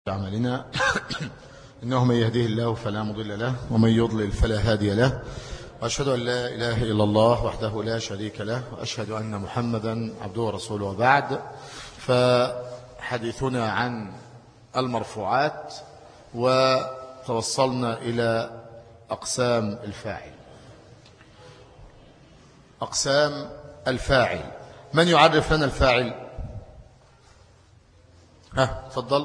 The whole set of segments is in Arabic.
أعمالنا إنه من يهديه الله فلا مضل له ومن يضلل فلا هادي له وأشهد أن لا إله إلا الله وحده لا شريك له وأشهد أن محمدا عبده ورسوله وبعد. فحديثنا عن المرفوعات وتوصلنا إلى أقسام الفاعل. أقسام الفاعل، من يعرف لنا الفاعل؟ تفضل.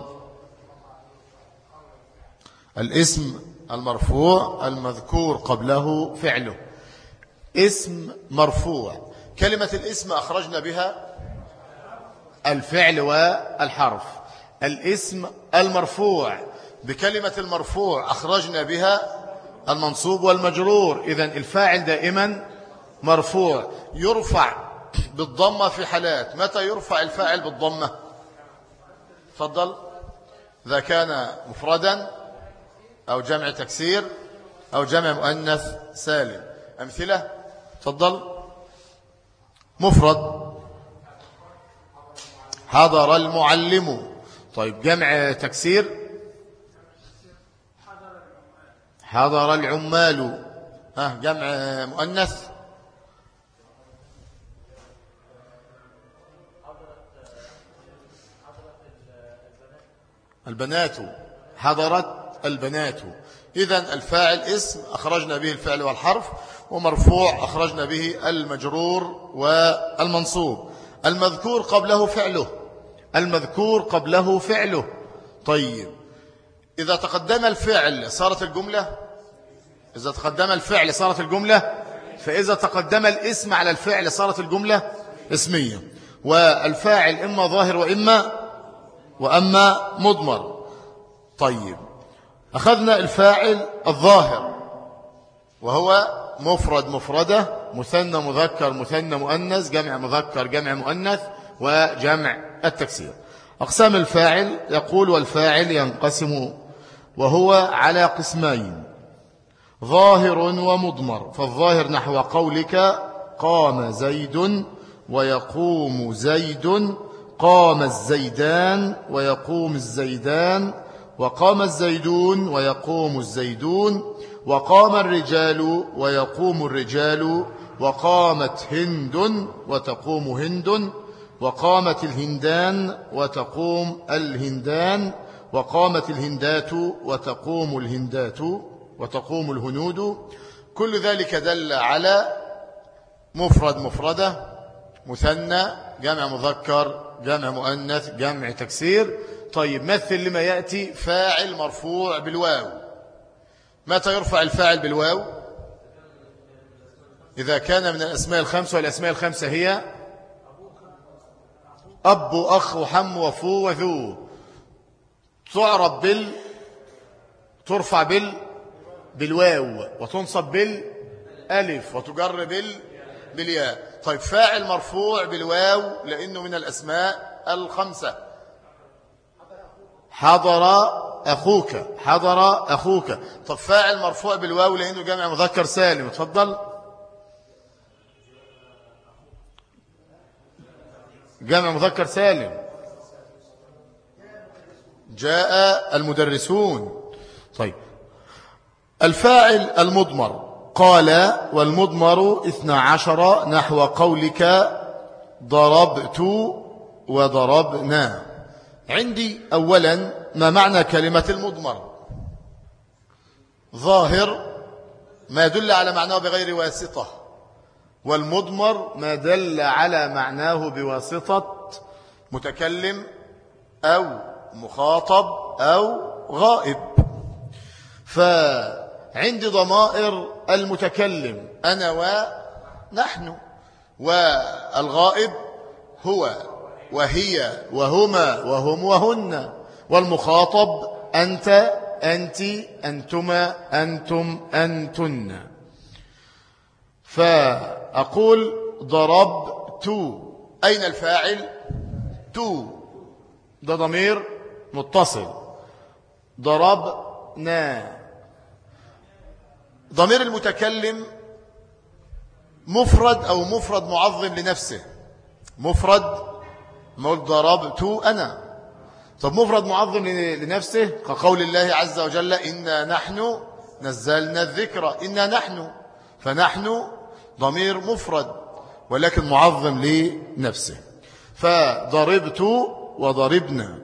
الاسم المرفوع المذكور قبله فعله. اسم مرفوع، كلمة الاسم أخرجنا بها الفعل والحرف. الاسم المرفوع بكلمة المرفوع أخرجنا بها المنصوب والمجرور. إذن الفاعل دائما مرفوع، يرفع بالضمة في حالات. متى يرفع الفاعل بالضمة؟ تفضل. إذا كان مفردا أو جمع تكسير أو جمع مؤنث سالم. أمثلة، تفضل. مفرد حضر المعلم. طيب جمع تكسير حضر العمال. جمع مؤنث البنات. حضرت البنات. إذن الفاعل اسم أخرجنا به الفعل والحرف، ومرفوع أخرجنا به المجرور والمنصوب. المذكور قبله فعله. المذكور قبله فعله. طيب إذا تقدم الفعل صارت الجملة. إذا تقدم الفعل صارت الجملة. فإذا تقدم الاسم على الفعل صارت الجملة اسمية. والفاعل إما ظاهر وأما مضمر. طيب أخذنا الفاعل الظاهر وهو مفرد مفردة، مثنى مذكر مثنى مؤنث، جمع مذكر جمع مؤنث، وجمع التكسير. أقسام الفاعل يقول: والفاعل ينقسم وهو على قسمين: ظاهر ومضمر. فالظاهر نحو قولك: قام زيد ويقوم زيد، قام الزيدان ويقوم الزيدان، وقام الزيدون ويقوم الزيدون، وقام الرجال ويقوم الرجال، وقامت هند وتقوم هند، وقامت الهندان وتقوم الهندان، وقامت الهندات وتقوم الهندات، وتقوم الهنود. كل ذلك دل على مفرد مفردة، مثنى جمع مذكر جمع مؤنث جمع تكسير. طيب مثل لما يأتي: فاعل مرفوع بالواو. متى يرفع الفاعل بالواو؟ إذا كان من الأسماء الخمسة، والأسماء الخمسة هي أب وأخ وحم وفو وذو. تعرب ترفع بالواو، وتنصب بالألف، وتجر بالياء. طيب فاعل مرفوع بالواو لأنه من الأسماء الخمسة. حضر أخوك، حضر أخوك. طب فاعل مرفوع بالواو لأنه جمع مذكر سالم. تفضل. جمع مذكر سالم. جاء المدرسون. طيب الفاعل المضمر قال: والمضمر 12 نحو قولك: ضربت وضربنا. عندي أولا ما معنى كلمة المضمر؟ ظاهر ما يدل على معناه بغير واسطة، والمضمر ما دل على معناه بواسطة متكلم أو مخاطب أو غائب. فعندي ضمائر المتكلم أنا ونحن، والغائب هو وهي وهما وهم وهن، والمخاطب أنت أنت أنتما أنتم أنتن. فأقول: ضربت. أين الفاعل؟ تو، ده ضمير متصل. ضربنا. ضمير المتكلم مفرد أو مفرد معظم لنفسه. مفرد، ما قلت ضربت أنا، طب مفرد معظم لنفسه كقول الله عز وجل إنا نحن نزلنا الذكر، إنا نحن، فنحن ضمير مفرد ولكن معظم لنفسه. فضربت وضربنا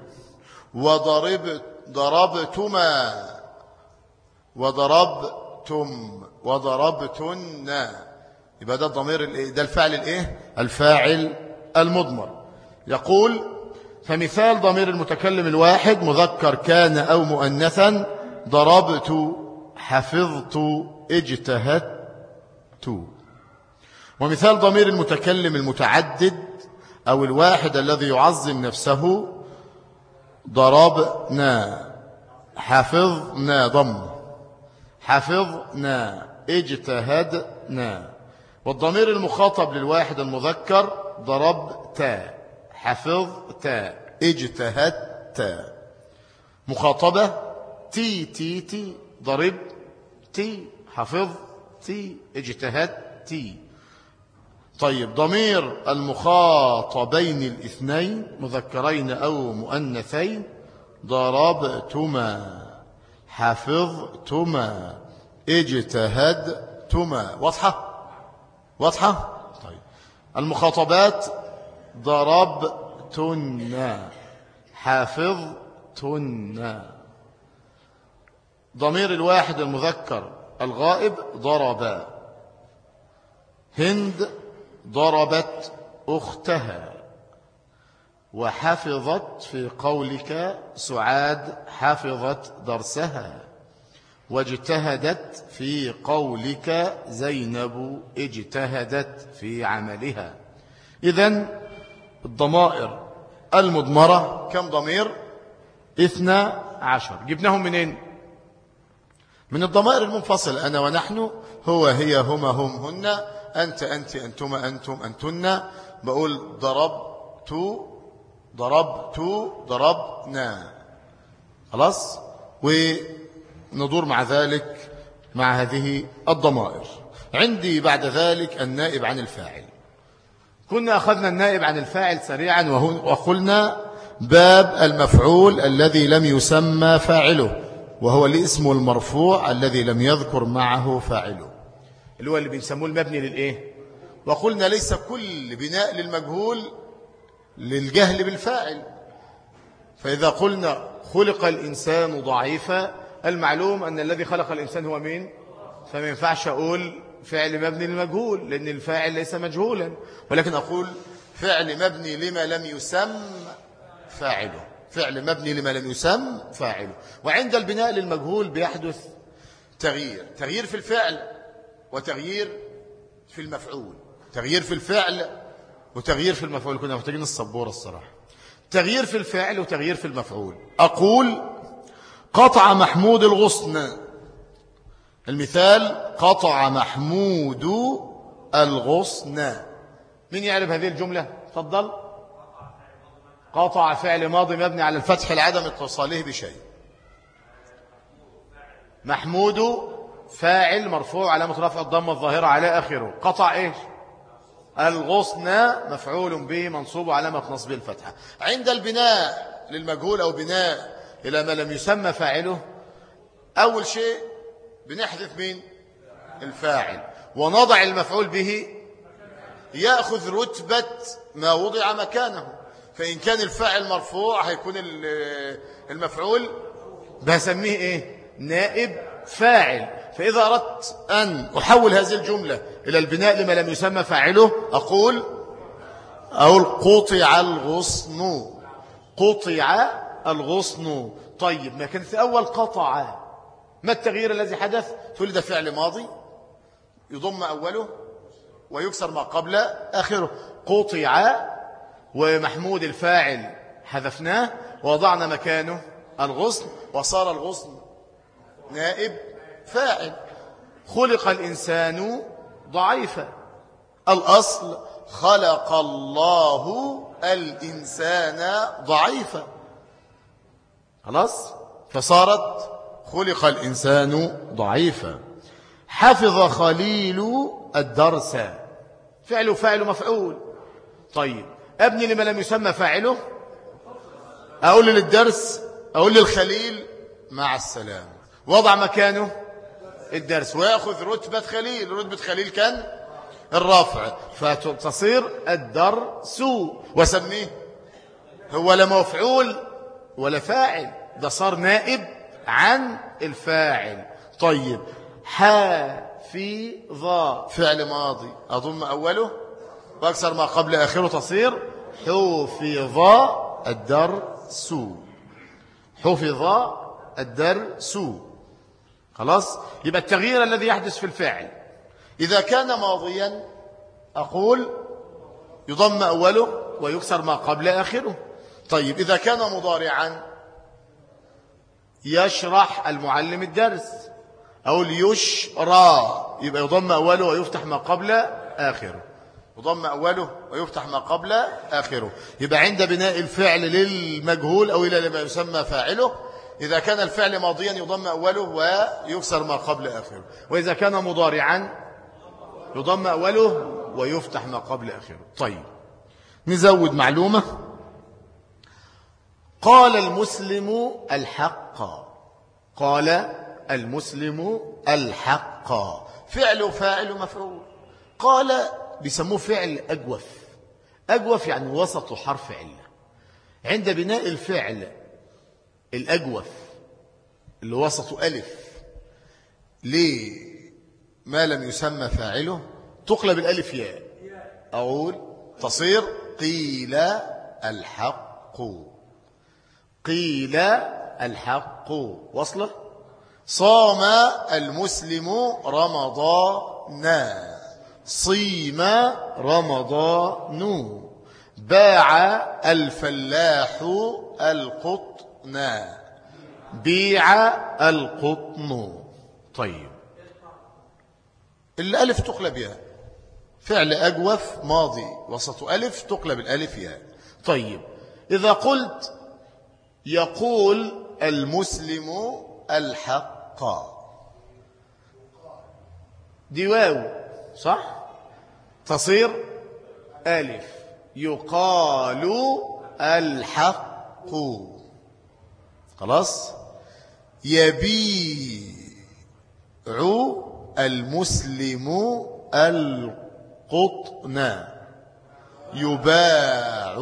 ضربتما وضربتم وضربتن، يبقى ده الضمير، ده الفاعل الايه؟ الفاعل المضمر. يقول فمثال ضمير المتكلم الواحد مذكر كان أو مؤنثا: ضربت، حفظت، اجتهدت. ومثال ضمير المتكلم المتعدد أو الواحد الذي يعظم نفسه: ضربنا، حفظنا، ضم، حفظنا، اجتهدنا. والضمير المخاطب للواحد المذكر: ضربت، حفظت، اجتهدت. مخاطبة: تي تي تي، ضرب تي، حفظ تي، اجتهد تي. طيب ضمير المخاطبين الاثنين مذكرين أو مؤنثين: ضربتما، حفظتما، اجتهدتما. واضحة؟ طيب المخاطبات: ضربتن، حفظتن. ضمير الواحد المذكر الغائب: ضرب. هند ضربت أختها. وحفظت في قولك سعاد حفظت درسها. واجتهدت في قولك زينب اجتهدت في عملها. إذن الضمائر المضمرة كم ضمير؟ 12. جبناهم منين؟ من الضمائر المنفصل: أنا ونحن، هو هي هما هم هن، أنت أنت أنتما أنتم أنتن. بقول ضربت ضربت ضربنا، خلاص، وندور مع ذلك مع هذه الضمائر. عندي بعد ذلك النائب عن الفاعل. كنا أخذنا النائب عن الفاعل سريعا وقلنا باب المفعول الذي لم يسمى فاعله، وهو الاسم المرفوع الذي لم يذكر معه فاعله، اللي هو اللي بنسموه المبني للإيه؟ وقلنا ليس كل بناء للمجهول للجهل بالفاعل. فإذا قلنا خلق الإنسان ضعيفا، المعلوم أن الذي خلق الإنسان هو مين؟ فما ينفعش أقول فعل مبني للمجهول لأن الفاعل ليس مجهولا، ولكن أقول فعل مبني لما لم يسم فاعله، فعل مبني لما لم يسم فاعله. وعند البناء للمجهول بيحدث تغيير في الفعل وتغيير في المفعول، تغيير في الفعل وتغيير في المفعول. كنا محتاجين السبورة الصراحة. تغيير في الفعل وتغيير في المفعول. أقول قطع محمود الغصن. المثال: قطع محمود الغصن. مين يعرف هذه الجملة؟ تفضل. قطع فعل ماضي مبني على الفتح لعدم اتصاله بشيء. محمود فاعل مرفوع علامة رفع الضمة الظاهرة على آخره. قطع إيش؟ الغصن مفعول به منصوب علامة نصبه الفتحة. عند البناء للمجهول أو بناء إلى ما لم يسمى فاعله، أول شيء بنحذف مين؟ الفاعل، ونضع المفعول به يأخذ رتبة ما وضع مكانه. فإن كان الفاعل مرفوع هيكون المفعول بسميه إيه؟ نائب فاعل. فإذا أردت أن أحول هذه الجملة إلى البناء لما لم يسمى فاعله، أقول قطع الغصن. قطع الغصن. طيب ما كان في أول قطع، ما التغيير الذي حدث؟ تقول ده فعل ماضي يضم أوله ويكسر ما قبل آخره. قطع، ومحمود الفاعل حذفناه ووضعنا مكانه الغصن، وصار الغصن نائب فاعل. خلق الإنسان ضعيفا. الأصل خلق الله الإنسان ضعيفا، خلاص، فصارت خلق الإنسان ضعيفا. حفظ خليل الدرس. فعل مفعول. طيب أبني لما لم يسمى فاعله أقول للدرس، أقول للخليل مع السلامة، وضع مكانه الدرس ويأخذ رتبة خليل. رتبة خليل كان الرافع، فتصير الدرس، وسميه هو لا مفعول ولا فاعل، ده صار نائب عن الفاعل. طيب حافظ فعل ماضي أضم أوله وأكثر ما قبل آخره تصير حفظ الدرس. حفظ الدرس. خلاص، يبقى التغيير الذي يحدث في الفاعل إذا كان ماضيا أقول يضم أوله ويكسر ما قبل آخره. طيب إذا كان مضارعا يشرح المعلم الدرس، أقول يشرى، يبقى يضم أوله ويفتح ما قبل آخره. يضم أوله ويفتح ما قبل آخره. يبقى عند بناء الفعل للمجهول أو إلى ما يسمى فاعله، إذا كان الفعل ماضيا يضم أوله ويكسر ما قبل آخره، وإذا كان مضارعا يضم أوله ويفتح ما قبل آخره. طيب نزود معلومة. قال المسلم الحق. قال المسلم الحق، فعل وفاعل ومفعول. قال بيسموه فعل أجوف. أجوف يعني وسط حرف علة. عند بناء الفعل الأجوف اللي وسطه ألف ليه ما لم يسمى فاعله تقلب الألف ياء، أقول تصير قيل الحق. قيل الحق وصله. صام المسلم رمضان. صيم رمضان. باع الفلاح القطن. بيع القطن. طيب الألف تقلب ياء، فعل أجوف ماضي وسط ألف تقلب الألف ياء. طيب إذا قلت يقول المسلم الحق، دي واو صح، تصير ألف. يقال الحق. خلاص. يبيع المسلم القطن. يباع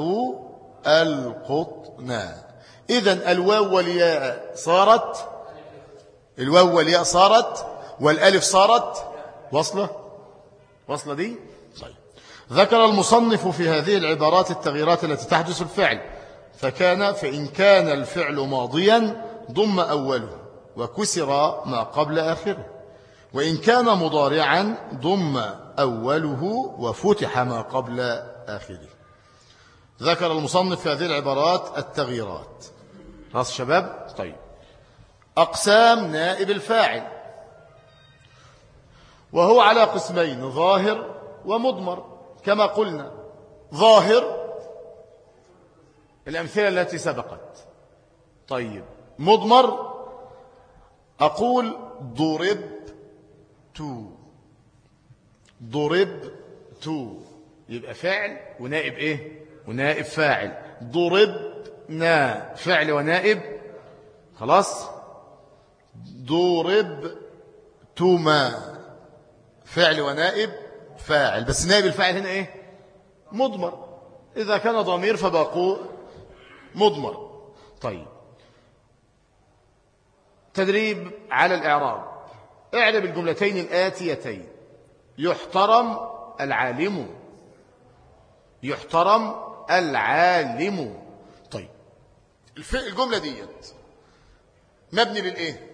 القطن. إذن الواو والياء صارت، الواو والياء صارت، والألف صارت وصلة. وصلة دي. طيب ذكر المصنف في هذه العبارات التغييرات التي تحدث في الفعل، فإن كان الفعل ماضيا ضم أوله وكسر ما قبل آخره، وإن كان مضارعا ضم أوله وفتح ما قبل آخره. ذكر المصنف في هذه العبارات التغييرات. خلاص شباب. طيب أقسام نائب الفاعل، وهو على قسمين: ظاهر ومضمر. كما قلنا ظاهر الأمثلة التي سبقت. طيب مضمر أقول ضربت. ضربت يبقى فعل ونائب إيه؟ ونائب فاعل. ضربنا فعل ونائب. خلاص. ضربتما فعل ونائب فاعل، بس نائب الفاعل هنا إيه؟ مضمر. إذا كان ضمير فبقول مضمر. طيب تدريب على الإعراب. اعرب الجملتين الآتيتين: يحترم العالم. يحترم العالم. طيب الجملة ديت مبني للإيه؟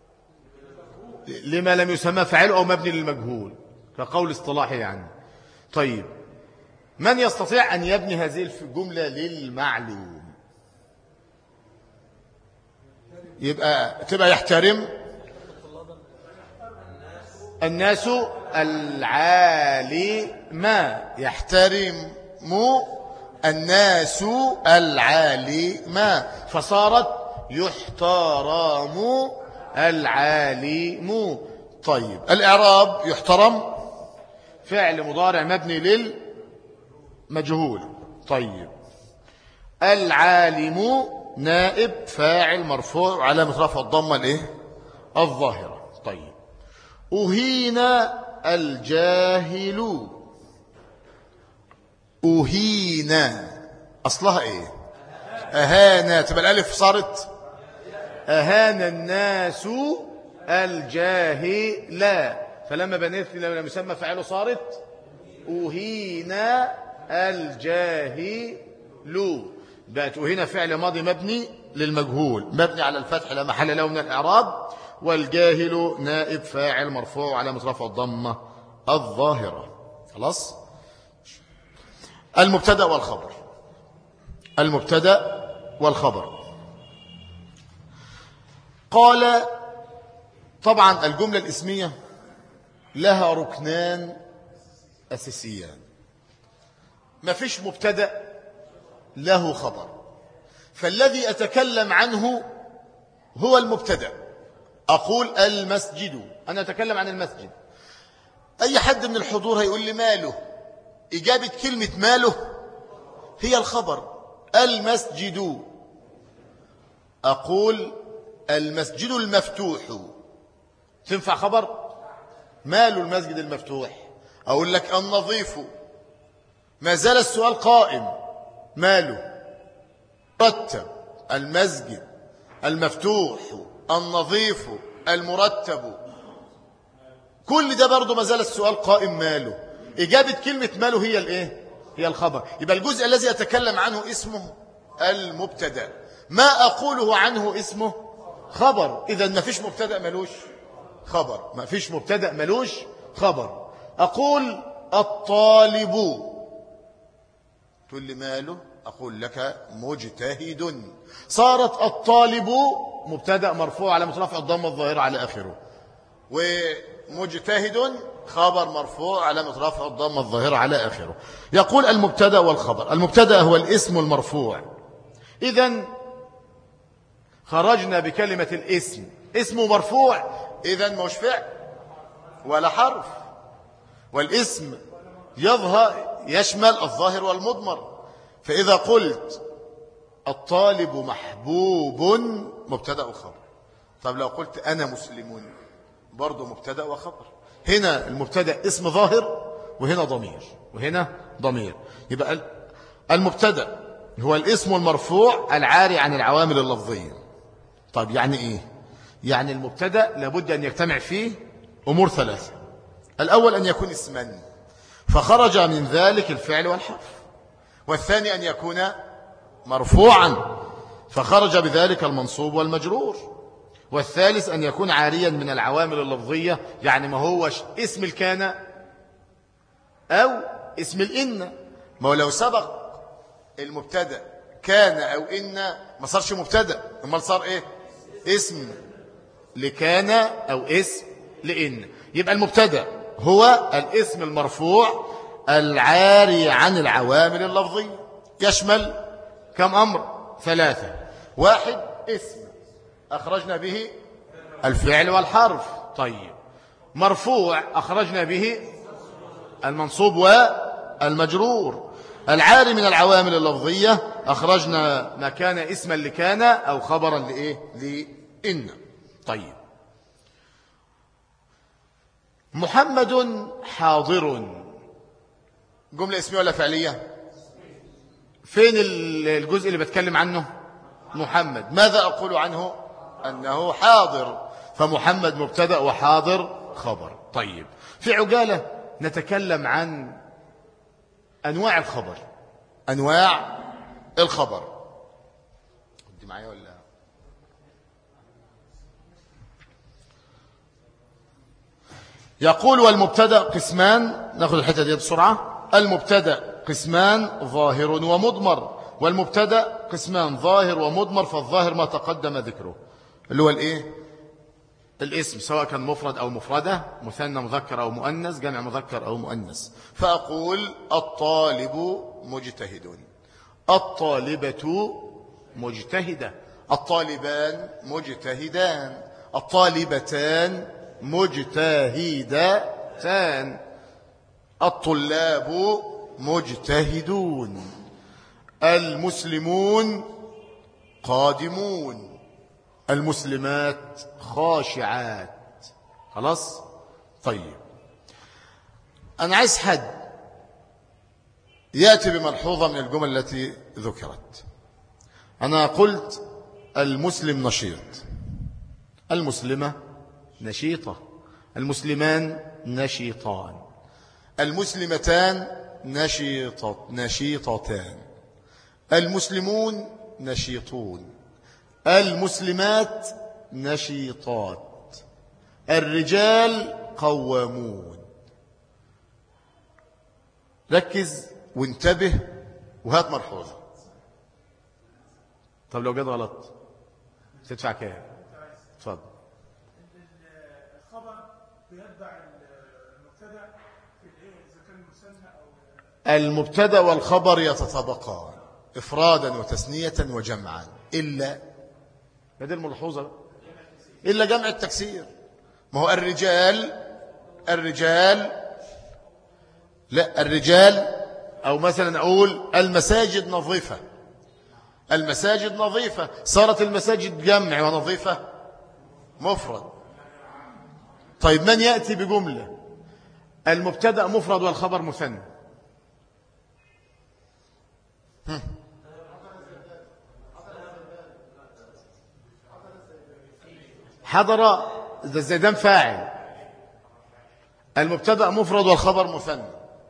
لما لم يسمى فاعله، أو مبني للمجهول كقول اصطلاحي يعني. طيب من يستطيع أن يبني هذه الجملة للمعلوم؟ تبقى يحترم الناس العالم. يحترم الناس العالم، فصارت يحترم العالم. طيب الإعراب: يحترم فعل مضارع مبني للمجهول. طيب العالم نائب فاعل مرفوع علامة رفع الضمة الايه الظاهرة. طيب أهين الجاهل. أهين أصلها ايه؟ أهان، تبقى الألف صارت أهان الناس الجاهل، فلما بنيت لما يسمى فاعله صارت أهين الجاهل. بقت أهين فعل ماضي مبني للمجهول مبني على الفتح لا محل له من الإعراب، والجاهل نائب فاعل مرفوع علامة رفع الضمة الظاهرة. خلاص. المبتدأ والخبر. المبتدأ والخبر. قال طبعا الجملة الاسمية لها ركنان أساسيان. ما فيش مبتدأ له خبر، فالذي أتكلم عنه هو المبتدأ. أقول المسجد، أنا أتكلم عن المسجد. أي حد من الحضور هيقول لي ماله، إجابة كلمة ماله هي الخبر. المسجد، أقول المسجد المفتوح، تنفع خبر؟ ماله المسجد المفتوح؟ أقول لك النظيف، ما زال السؤال قائم، ماله؟ مرتب، المسجد المفتوح، النظيف، المرتب، كل ده برضه ما زال السؤال قائم، ماله؟ إجابة كلمة ماله هي الإيه؟ هي الخبر. يبقى الجزء الذي أتكلم عنه اسمه المبتدأ، ما أقوله عنه اسمه خبر. إذا ما فيش مبتدأ ملوش خبر، ما فيش مبتدأ ملوش خبر. أقول الطالب، تقول لي ماله؟ أقول لك مجتهد. صارت الطالب مبتدأ مرفوع على رفع الضمة الظاهرة على آخره، ومجتهد خبر مرفوع على رفع الضمة الظاهرة على آخره. يقول المبتدأ والخبر. المبتدأ هو الاسم المرفوع. إذن خرجنا بكلمة الاسم، اسمه مرفوع، إذن مش فعل ولا حرف، والاسم يظهر يشمل الظاهر والمضمر. فإذا قلت الطالب محبوب مبتدأ وخبر. طب لو قلت أنا مسلم برضو مبتدأ وخبر. هنا المبتدأ اسم ظاهر، وهنا ضمير، وهنا ضمير. يبقى المبتدأ هو الاسم المرفوع العاري عن العوامل اللفظية. طيب يعني إيه؟ يعني المبتدأ لابد أن يجتمع فيه أمور ثلاثة. الأول أن يكون اسما فخرج من ذلك الفعل والحرف، والثاني أن يكون مرفوعا فخرج بذلك المنصوب والمجرور، والثالث أن يكون عاريا من العوامل اللفظية، يعني ما هوش اسم الكان أو اسم الإن. ما هو لو سبق المبتدأ كان أو إن ما صارش مبتدأ، امال صار إيه؟ اسم لكان أو اسم لإن. يبقى المبتدأ هو الاسم المرفوع العاري عن العوامل اللفظية، يشمل كم أمر؟ ثلاثة. واحد اسم أخرجنا به الفعل والحرف. طيب مرفوع أخرجنا به المنصوب والمجرور. العاري من العوامل اللفظية أخرجنا ما كان اسما لكان أو خبرا لإيه؟ لإن. طيب محمد حاضر، جملة اسمية ولا فعلية؟ فين الجزء اللي بتكلم عنه؟ محمد. ماذا أقول عنه؟ أنه حاضر، فمحمد مبتدأ وحاضر خبر. طيب في عجالة نتكلم عن أنواع الخبر. أنواع الخبر دي معايا ولا؟ يقول والمبتدأ قسمان، ناخذ الحتة دي بسرعة. المبتدأ قسمان ظاهر ومضمر، والمبتدأ قسمان ظاهر ومضمر، فالظاهر ما تقدم ذكره اللي هو الايه؟ الاسم، سواء كان مفرد أو مفردة، مثنى مذكر أو مؤنث، جمع مذكر أو مؤنث. فأقول الطالب مجتهد، الطالبة مجتهدة، الطالبان مجتهدان، الطالبتان مجتهدتان، الطلاب مجتهدون، المسلمون قادمون. المسلمات خاشعات. خلاص. طيب أنا عايز حد يأتي بملحوظة من الجمل التي ذكرت. أنا قلت المسلم نشيط، المسلمة نشيطة، المسلمان نشيطان، المسلمتان نشيطتان، المسلمون نشيطون، المسلمات نشيطات، الرجال قوامون. ركز وانتبه وهات ملحوظة. طب لو جد غلط تدفع كام؟ اتفضل. الخبر بيتبع المبتدا في الايه اذا كان مثنى او المبتدا والخبر يتطابقان افرادا وتثنية وجمعا الا هذه الملحوظة، الا جمع التكسير. ما هو الرجال او مثلا اقول المساجد نظيفة، المساجد نظيفة، صارت المساجد جمع ونظيفة مفرد. طيب من يأتي بجملة المبتدأ مفرد والخبر مثنى؟ حضر الزيدان فاعل، المبتدأ مفرد والخبر مثنى.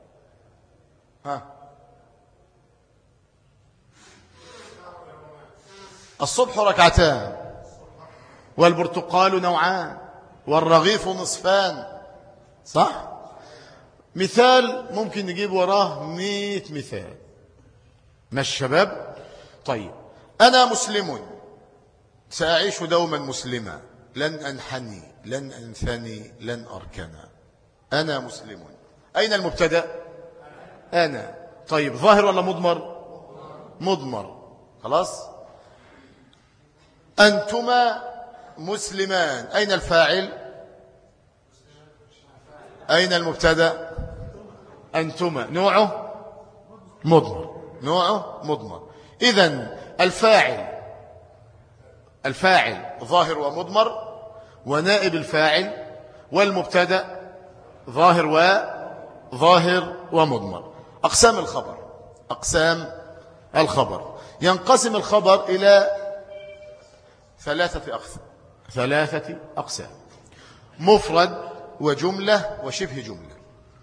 الصبح ركعتان، والبرتقال نوعان، والرغيف نصفان. صح؟ مثال ممكن نجيب وراه 100 مثال. ماشي شباب؟ طيب أنا مسلم سأعيش دوما مسلما، لن أنحني، لن أنثني، لن أركنا. أنا مسلم. أين المبتدأ؟ أنا. طيب ظاهر ولا مضمر؟ مضمر. خلاص. أنتما مسلمان. أين الفاعل؟ أين المبتدأ؟ أنتما. نوعه مضمر، نوعه مضمر. إذن الفاعل ظاهر ومضمر، ونائب الفاعل والمبتدأ ظاهر ومضمر. أقسام الخبر ينقسم الخبر إلى ثلاثة أقسام: مفرد وجملة وشبه جملة.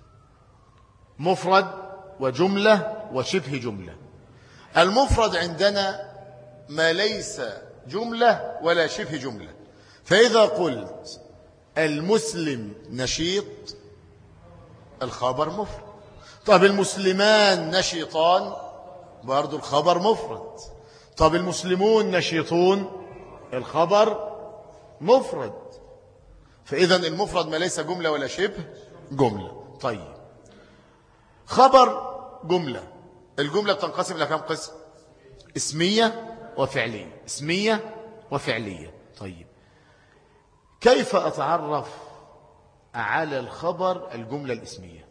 مفرد وجملة وشبه جملة. المفرد عندنا ما ليس جملة ولا شبه جملة. فإذا قلت المسلم نشيط الخبر مفرد. طب المسلمان نشيطان برضو الخبر مفرد. طب المسلمون نشيطون الخبر مفرد. فإذا المفرد ما ليس جملة ولا شبه جملة. طيب خبر جملة، الجملة بتنقسم إلى كم قسم؟ اسمية وفعلية. اسمية وفعلية. طيب كيف أتعرف على الخبر الجملة الاسمية؟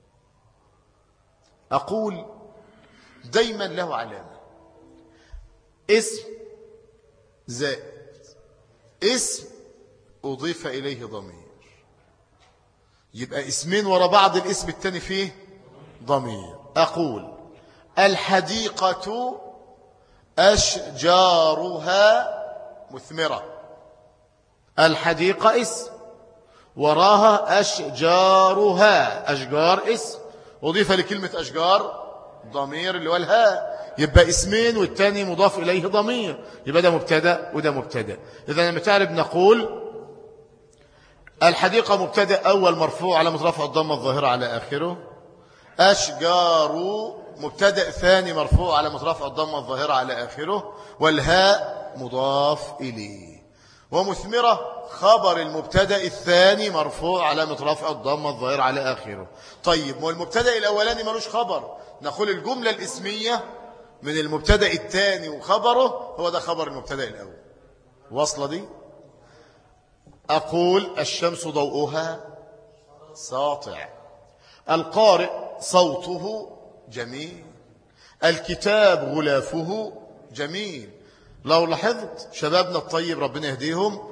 أقول دايما له علامة: اسم زائد اسم أضيف إليه ضمير. يبقى اسمين وراء بعض، الاسم الثاني فيه ضمير. أقول الحديقة أشجارها مثمرة. الحديقة اسم، وراها أشجارها، أشجار اسم، أضيف لكلمة أشجار ضمير اللي هو الهاء. يبقى اسمين والتاني مضاف إليه ضمير، يبقى ده مبتدأ وده مبتدأ. إذا لما تعرف نقول الحديقة مبتدأ أول مرفوع على رفع الضمة الظاهرة على آخره. أشجار مبتدأ ثاني مرفوع على رفع الضمة الظاهرة على آخره، والهاء مضاف إليه. ومثمرة خبر المبتدأ الثاني مرفوع على رفع الضمة الظاهرة على آخره. طيب والمبتدأ الأولاني ملوش خبر، نقول الجملة الاسمية من المبتدأ الثاني وخبره هو ده خبر المبتدأ الأول. وصل دي؟ أقول الشمس ضوءها ساطع، القارئ صوته جميل، الكتاب غلافه جميل. لو لاحظت شبابنا الطيب ربنا يهديهم،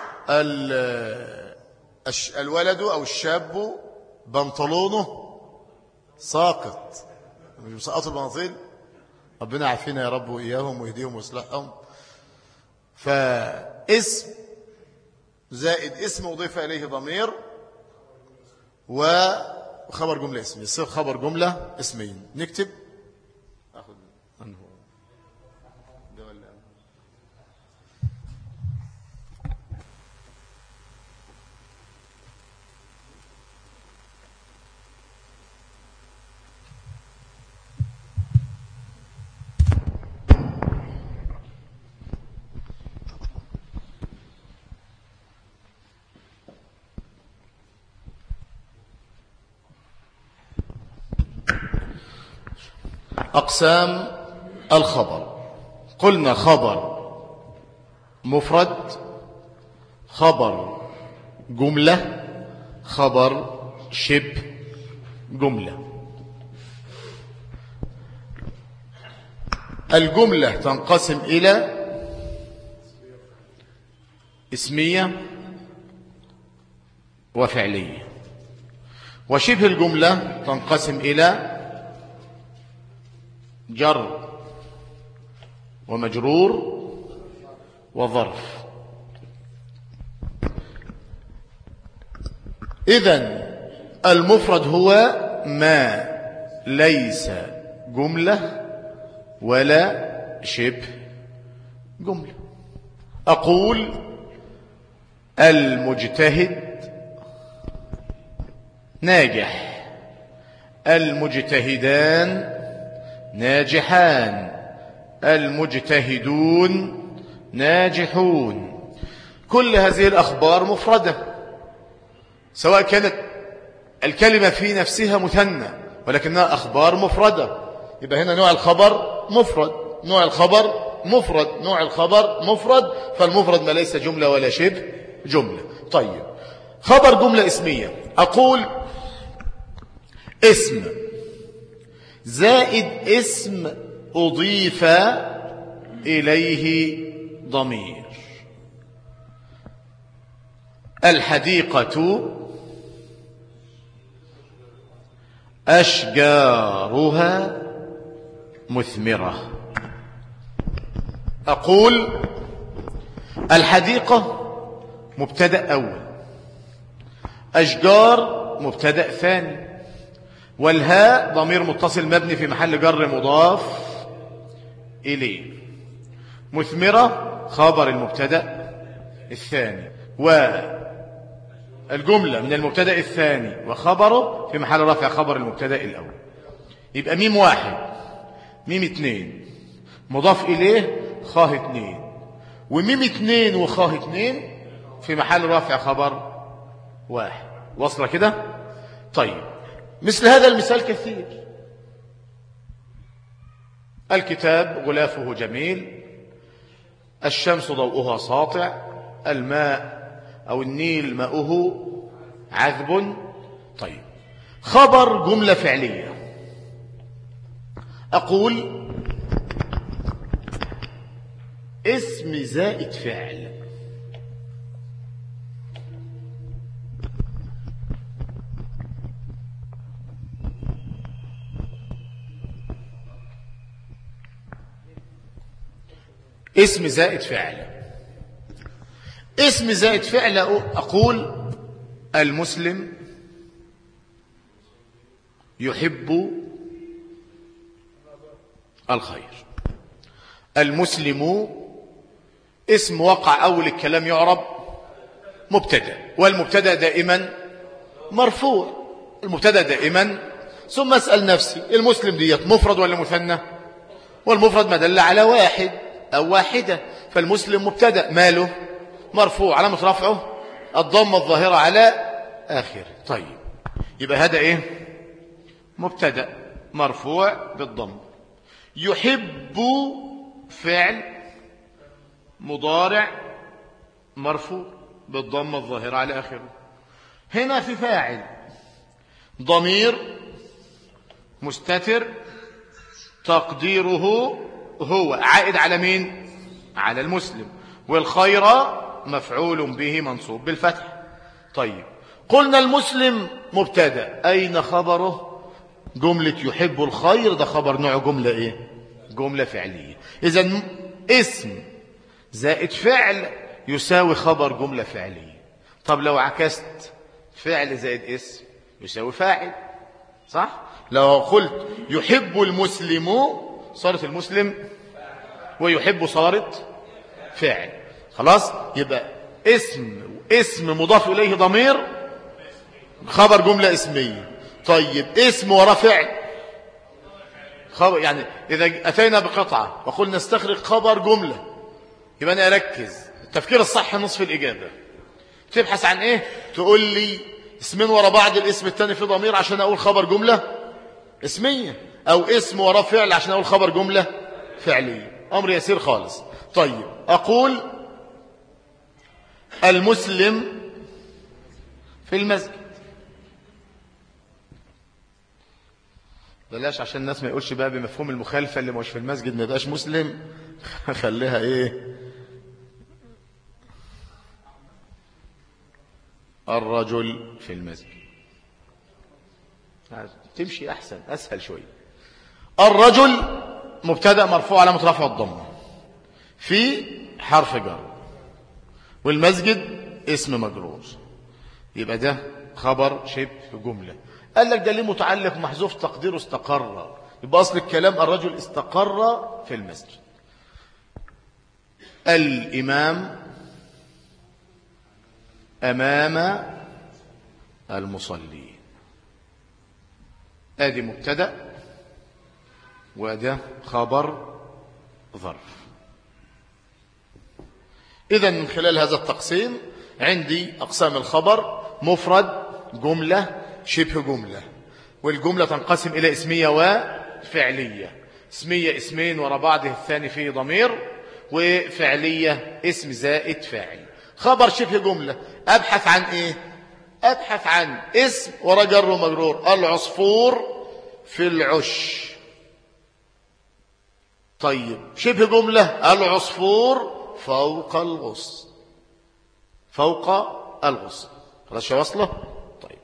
الولد أو الشاب بنطلونه ساقط، مش مسقط البناطيل. ربنا يعافينا يا رب وإياهم ويهديهم ويصلحهم. فاسم زائد اسم أضيف إليه ضمير وخبر جملة اسمي، يصير خبر جملة اسمين. نكتب أخذ عنه ده ولا أقسام الخبر. قلنا خبر مفرد، خبر جملة، خبر شبه جملة. الجملة تنقسم إلى اسمية وفعلية، وشبه الجملة تنقسم إلى جر ومجرور وظرف. إذن المفرد هو ما ليس جملة ولا شبه جملة. أقول المجتهد ناجح، المجتهدان ناجحان، المجتهدون ناجحون. كل هذه الأخبار مفردة، سواء كانت الكلمة في نفسها مثنى ولكنها أخبار مفردة. يبقى هنا نوع الخبر مفرد، نوع الخبر مفرد، نوع الخبر مفرد، فالمفرد ما ليس جملة ولا شبه جملة. طيب، خبر جملة اسمية. أقول اسم زائد اسم أضيف إليه ضمير. الحديقة أشجارها مثمرة. أقول الحديقة مبتدأ أول، أشجار مبتدأ ثاني، والهاء ضمير متصل مبني في محل جر مضاف إليه، مثمرة خبر المبتدأ الثاني، والجملة من المبتدأ الثاني وخبره في محل رفع خبر المبتدأ الأول. يبقى ميم واحد، ميم اتنين، مضاف إليه خاه اتنين، وميم اتنين وخاه اتنين في محل رفع خبر واحد. وصل كده؟ طيب، مثل هذا المثال كثير. الكتاب غلافه جميل، الشمس ضوءها ساطع، الماء أو النيل ماؤه عذب. طيب، خبر جملة فعلية. أقول اسم زائد فعل. اسم زائد فعل. اسم زائد فعل. أقول المسلم يحب الخير. المسلم اسم وقع أول الكلام يعرب مبتدأ، والمبتدأ دائما مرفوع، المبتدأ دائما. ثم أسأل نفسي المسلم ديت مفرد ولا مثنى؟ والمفرد ما دل على واحد أو واحدة، فالمسلم مبتدأ ماله مرفوع، علامة رفعه الضمة الظاهرة على آخره. طيب، يبقى هذا إيه؟ مبتدأ مرفوع بالضم. يحب فعل مضارع مرفوع بالضمة الظاهرة على آخره. هنا في فاعل ضمير مستتر تقديره هو، عائد على مين؟ على المسلم، والخير مفعول به منصوب بالفتح. طيب قلنا المسلم مبتدأ، أين خبره؟ جملة يحب الخير، ده خبر نوع جملة إيه؟ جملة فعلية. إذن اسم زائد فعل يساوي خبر جملة فعلية. طب لو عكست فعل زائد اسم يساوي فاعل، صح؟ لو قلت يحب المسلم صارت المسلم، ويحب صارت فعل. خلاص، يبقى اسم مضاف إليه ضمير خبر جملة اسمية. طيب اسم وراه فعل خبر، يعني إذا أتينا بقطعة وقلنا نستخرج خبر جملة، يبقى أنا أركز التفكير الصح نصف الإجابة. تبحث عن إيه؟ تقول لي اسمين ورا بعض، الاسم الثاني في ضمير عشان أقول خبر جملة اسمية، أو اسم وراه فعل عشان أقول خبر جملة فعلية. أمر يسير خالص. طيب أقول المسلم في المسجد، بلاش عشان الناس ما يقولش بقى بمفهوم المخالفة اللي مش في المسجد ما يبقاش مسلم. خليها ايه؟ الرجل في المسجد، تمشي احسن اسهل شوية. الرجل مبتدأ مرفوع علامة رفع الضمة، في حرف جر، والمسجد اسم مجرور، يبقى ده خبر شبه جملة. قال لك ده ليه متعلق محذوف تقديره استقر، يبقى أصل الكلام الرجل استقر في المسجد. الإمام أمام المصلين، ادي مبتدأ وده خبر ظرف. إذن من خلال هذا التقسيم عندي أقسام الخبر: مفرد، جملة، شبه جملة. والجملة تنقسم إلى اسمية وفعلية. اسمية اسمين ورا بعض الثاني فيه ضمير، وفعلية اسم زائد فاعل. خبر شبه جملة أبحث عن إيه؟ أبحث عن اسم ورا جر ومجرور. العصفور في العش. طيب شبه جملة العصفور فوق الغصن، فوق الغصن. خلاص يا وصله. طيب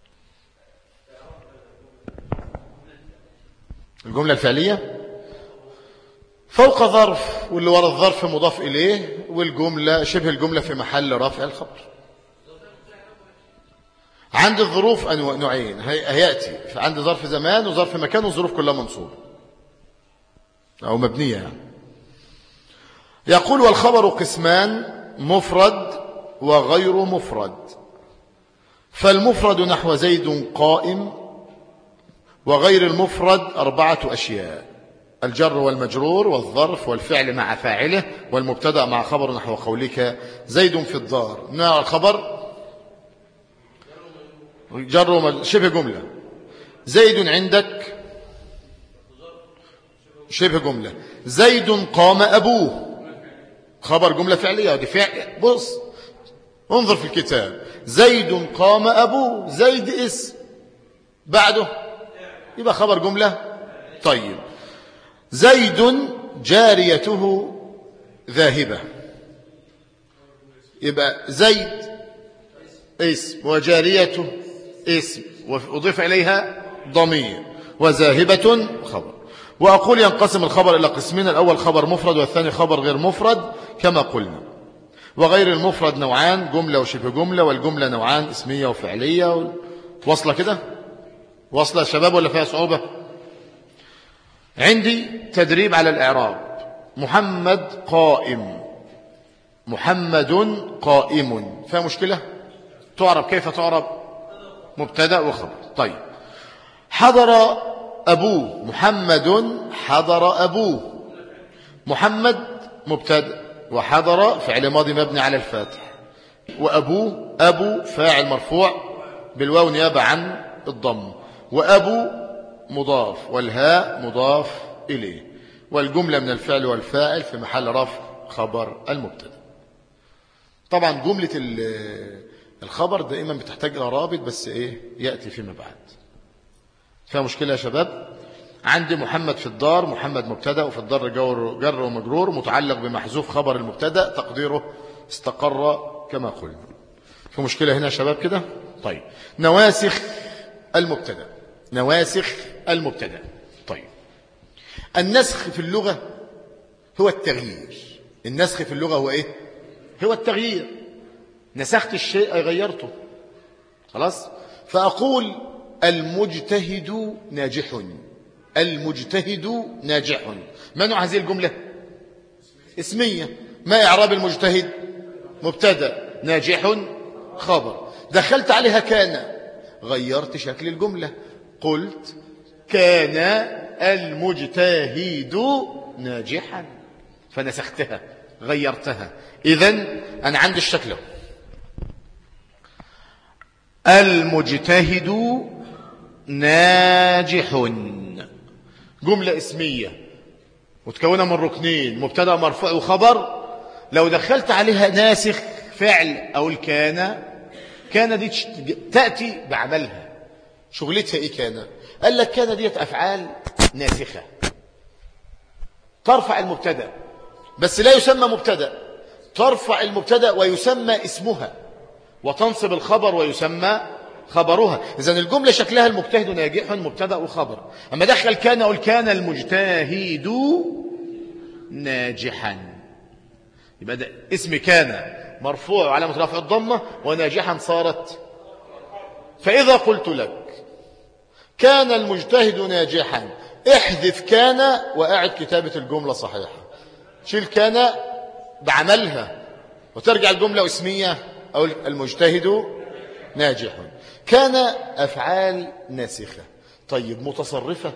الجملة الفعلية فوق ظرف، واللي وراء الظرف مضاف إليه، والجملة شبه الجملة في محل رفع الخبر. عند الظروف نوعين هيأتي، عند ظرف زمان وظرف مكان، والظروف كلها منصوبة أو مبنية يعني. يقول: والخبر قسمان: مفرد وغير مفرد. فالمفرد نحو زيد قائم، وغير المفرد 4 أشياء: الجر والمجرور والظرف والفعل مع فاعله والمبتدأ مع خبر، نحو قولك زيد في الدار. نوع الخبر جر شبه جملة. زيد عندك شبه جملة. زيد قام أبوه خبر جملة فعلية، ودي فعل. بص انظر في الكتاب: زيد قام أبوه، زيد اسم، بعده يبقى خبر جملة. طيب زيد جاريته ذاهبة، يبقى زيد اسم وجاريته اسم وأضيف إليها ضمير، وذاهبة خبر. وأقول ينقسم الخبر إلى قسمين: الأول خبر مفرد، والثاني خبر غير مفرد كما قلنا. وغير المفرد نوعان: جملة وشبه جملة. والجملة نوعان: اسمية وفعلية. وصلة كده؟ وصلة شباب ولا فيها صعوبة؟ عندي تدريب على الإعراب: محمد قائم، محمد قائم، فيها مشكلة؟ تعرب كيف تعرب؟ مبتدأ وخبر. طيب حضر أبوه، محمد حضر أبوه. محمد مبتدأ، وحضر فعل ماضي مبني على الفاتح، وأبوه أبو فاعل مرفوع بالواو نيابة عن الضم، وأبو مضاف، والهاء مضاف إليه، والجملة من الفعل والفاعل في محل رفع خبر المبتدأ. طبعا جملة الخبر دائما بتحتاج إلى رابط، بس إيه يأتي فيما بعد. فيها مشكلة يا شباب؟ عندي محمد في الدار، محمد مبتدا، وفي الدار جر ومجرور متعلق بمحذوف خبر المبتدا تقديره استقر كما قلنا. في مشكلة هنا يا شباب كده؟ طيب، نواسخ المبتدا. نواسخ المبتدا. طيب، النسخ في اللغة هو التغيير. النسخ في اللغة هو ايه؟ هو التغيير. نسخت الشيء أي غيرته. خلاص؟ فأقول المجتهد ناجح. المجتهد ناجح. ما نوع هذه الجملة؟ اسمية. ما إعراب المجتهد؟ مبتدا، ناجح خبر. دخلت عليها كان، غيرت شكل الجملة، قلت كان المجتهد ناجحا، فنسختها غيرتها. إذن أنا عندي الشكل: المجتهد ناجح، جملة اسمية متكونة من ركنين، مبتدا مرفوع وخبر. لو دخلت عليها ناسخ فعل أو الكان، كان دي تأتي بعملها. شغلتها إيه كان؟ قال لك كان ديت أفعال ناسخة ترفع المبتدا، بس لا يسمى مبتدا. ترفع المبتدا ويسمى اسمها، وتنصب الخبر ويسمى خبرها. إذن الجملة شكلها المجتهد ناجح مبتدا وخبر. أما دخل كان أقول كان المجتهد ناجحا، يبقى ده اسم كان مرفوع وعلامة رفع الضمة، وناجحا صارت. فإذا قلت لك كان المجتهد ناجحا، احذف كان وأعد كتابة الجملة صحيحة. شيل كان بعملها وترجع الجملة اسمية، أو المجتهد ناجح. كان أفعال ناسخة. طيب، متصرفة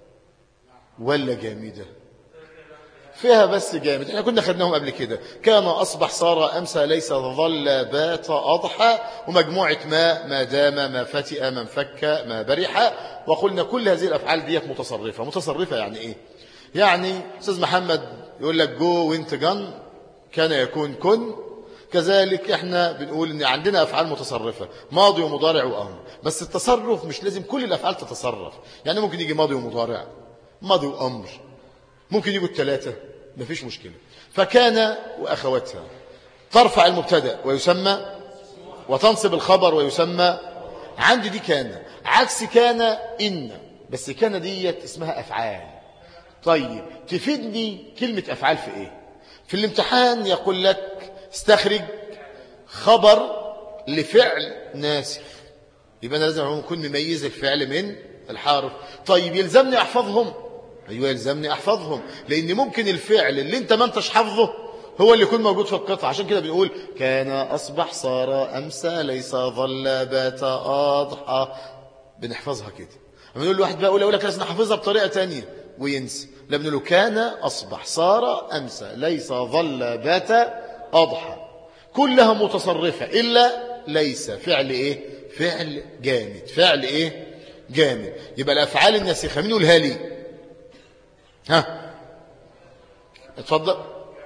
ولا جامدة؟ فيها بس جامد. احنا كنا خدناهم قبل كده: كان، أصبح، صار، أمسى، ليس، ظل، بات، أضحى، ومجموعة ما دام، ما فتئ، ما انفك، ما برح. وقلنا كل هذه الأفعال ديت متصرفة. متصرفة يعني إيه؟ يعني أستاذ محمد يقول لك جو وانت جن، كان يكون كن. كذلك احنا بنقول ان عندنا أفعال متصرفة، ماضي ومضارع وأمر. بس التصرف مش لازم كل الأفعال تتصرف. يعني ممكن يجي ماضي ومضارع، ماضي وأمر، ممكن يجوا الثلاثة، مفيش مشكلة. فكان وأخواتها ترفع المبتدا ويسمى، وتنصب الخبر ويسمى. عندي دي كان. عكس كان إن، بس كان ديت اسمها أفعال. طيب، تفيدني كلمة أفعال في إيه؟ في الامتحان يقول لك استخرج خبر لفعل ناسخ، يبقى أنا لازم أكون مميز الفعل من الحرف. طيب، يلزمني أحفظهم؟ أيوة، يلزمني أحفظهم، لأن ممكن الفعل اللي أنت ما انتش حفظه هو اللي يكون موجود في القطعة. عشان كده بنقول كان، أصبح، صار، أمسى، ليس، ظل، بات، أضحى. بنحفظها كده. أما نقول لواحد بقى أقول لك لازم نحفظها بطريقة تانية وينسى. لا، بنقول له كان، أصبح، صار، أمسى، ليس، ظل، بات، أضحى. كلها متصرفة إلا ليس. فعل إيه؟ فعل جامد. فعل إيه؟ جامد. يبقى الأفعال الناسخة مين يقولها لي؟ ها، اتفضل.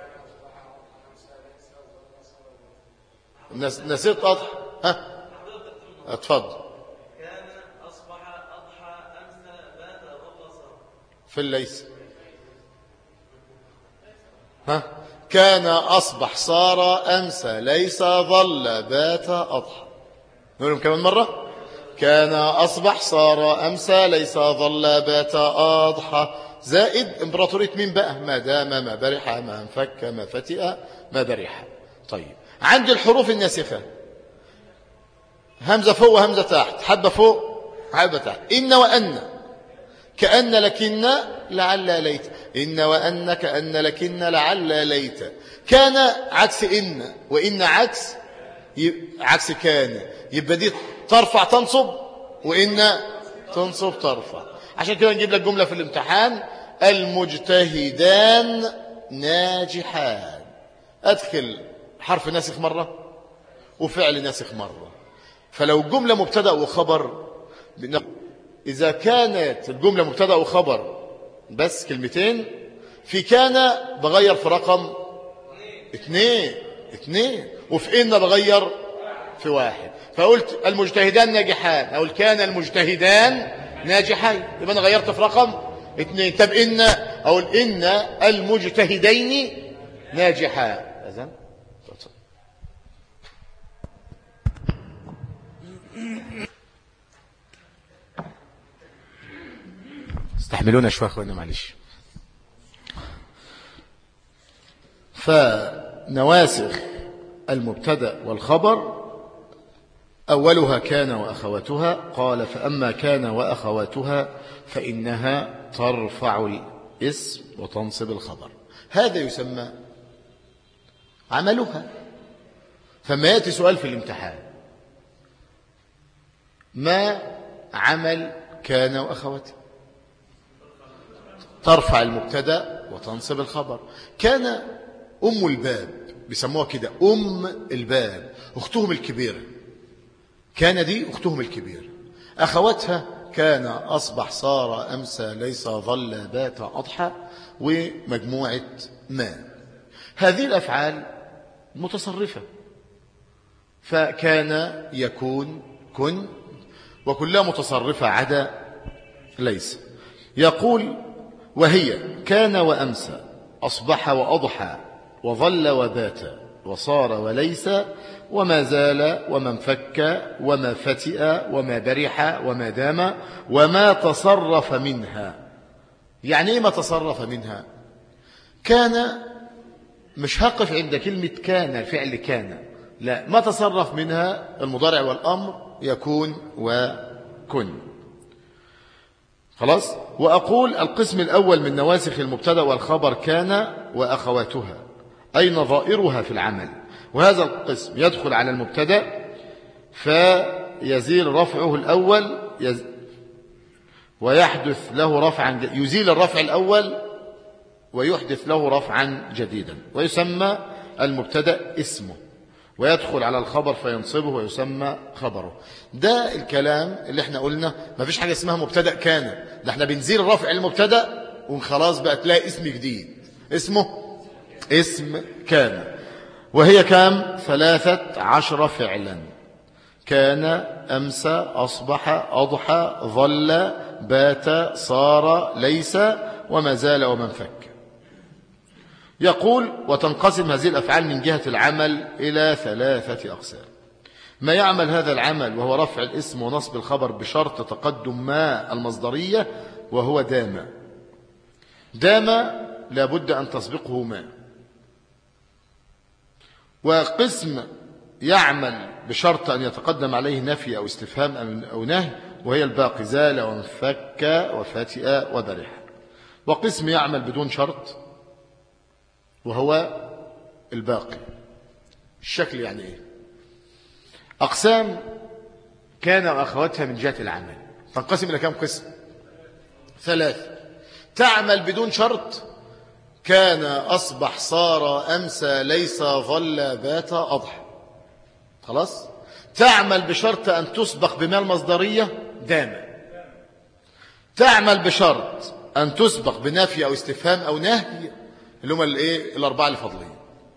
نسيت أضحى. ها، اتفضل. كان، أصبح، أضحى، أمسى، بات، ظل، صار. في الليس. ها، كان، أصبح، صار، أمسى، ليس، ظل، بات، أضحى. نقولهم كمان مرة: كان، أصبح، صار، أمسى، ليس، ظل، بات، أضحى، زائد إمبراطورية مين بقى؟ ما دام، ما برح، ما انفك، ما فتئ، ما برح. طيب، عندي الحروف الناسخة: همزة فوق وهمزة تحت، حبة فوق حبة تحت. إن وأن، كأن، لكن، لعل، ليت. إن وأن، كأن، لكن، لعل، ليت. كان عكس إن، وإن عكس كان. يبقى دي ترفع تنصب، وإن تنصب ترفع. عشان كده نجيب لك جملة في الامتحان: المجتهدان ناجحان. أدخل حرف ناسخ مرة وفعل ناسخ مرة. فلو جملة مبتدأ وخبر، إذا كانت الجملة مبتدأ وخبر بس كلمتين، في كان بغير في رقم 2، وفي إن بغير في 1. فقلت المجتهدان ناجحان، أقول كان المجتهدان ناجحين، يبقى أنا غيرت في رقم 2. طب إن أقول إن المجتهدين ناجحا. أذن استحملونا شوية أخوانا معلش. فنواسخ المبتدأ والخبر أولها كان وأخواتها. قال فأما كان وأخواتها فإنها ترفع الاسم وتنصب الخبر. هذا يسمى عملها. فما يأتي سؤال في الامتحان ما عمل كان وأخواتها؟ ترفع المبتدأ وتنصب الخبر. كان أم الباب بيسموها كده أم الباب، أختهم الكبيرة. كان دي أختهم الكبيرة. أخواتها كان أصبح صار أمسى ليس ظل بات أضحى ومجموعة ما. هذه الأفعال متصرفة، فكان يكون كن وكلها متصرفة عدا ليس. يقول وهي كان وأمسى أصبح وأضحى وظل وبات وصار وليس وما زال وما انفك وما فتئ وما برح وما دام وما تصرف منها. يعني ايه ما تصرف منها؟ كان مش هقف عند كلمة كان الفعل كان، لا، ما تصرف منها المضارع والأمر يكون وكن. خلاص. وأقول القسم الأول من نواسخ المبتدأ والخبر كان وأخواتها أي نظائرها في العمل. وهذا القسم يدخل على المبتدأ فيزيل رفعه الأول ويحدث له رفعا، يزيل الرفع الأول ويحدث له رفعا جديدا ويسمى المبتدأ اسمه، ويدخل على الخبر فينصبه ويسمى خبره. ده الكلام اللي احنا قلنا ما فيش حاجة اسمها مبتدأ كان، ده احنا بنزيل رفع المبتدأ وخلاص بقى تلاقي اسم جديد اسمه اسم كان. وهي كام؟ 13 فعلا. كان أمسى أصبح أضحى ظل بات صار ليس وما زال وما انفك. يقول وتنقسم هذه الأفعال من جهة العمل إلى 3 أقسام. ما يعمل هذا العمل وهو رفع الاسم ونصب الخبر بشرط تقدم ما المصدرية وهو دام. دام لابد أن تسبقه ما. وقسم يعمل بشرط أن يتقدم عليه نفي أو استفهام أو نهي وهي الباقي زال وانفك وفتئ وبرح. وقسم يعمل بدون شرط وهو الباقي. الشكل يعني ايه؟ أقسام كان وأخواتها من جهة العمل تنقسم إلى كم قسم؟ 3. تعمل بدون شرط كان أصبح صار أمسى ليس ظل بات أضحى. خلاص. تعمل بشرط أن تسبق بما المصدرية دام. تعمل بشرط أن تسبق بنفي أو استفهام أو نهي اللي هم الايه 4 اللي فاضلين.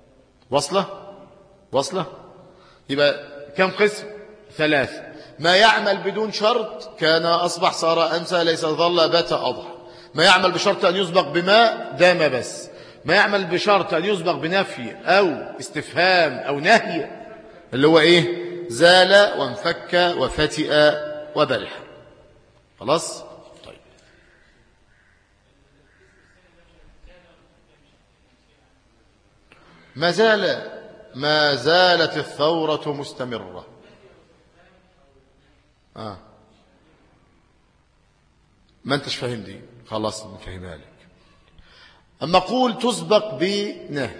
واصله يبقى كم قسم؟ 3. ما يعمل بدون شرط كان أصبح صار أمسى ليس ظل بات أضحى. ما يعمل بشرط أن يسبق بما دام بس. ما يعمل بشرط أن يسبق بنفي أو استفهام أو نهي اللي هو إيه؟ زال وانفك وفتئ وبرح. خلاص. طيب ما زالت الثورة مستمرة. ما انتش فاهم دي، خلاص نفهمها لك. أما قول تسبق بنهي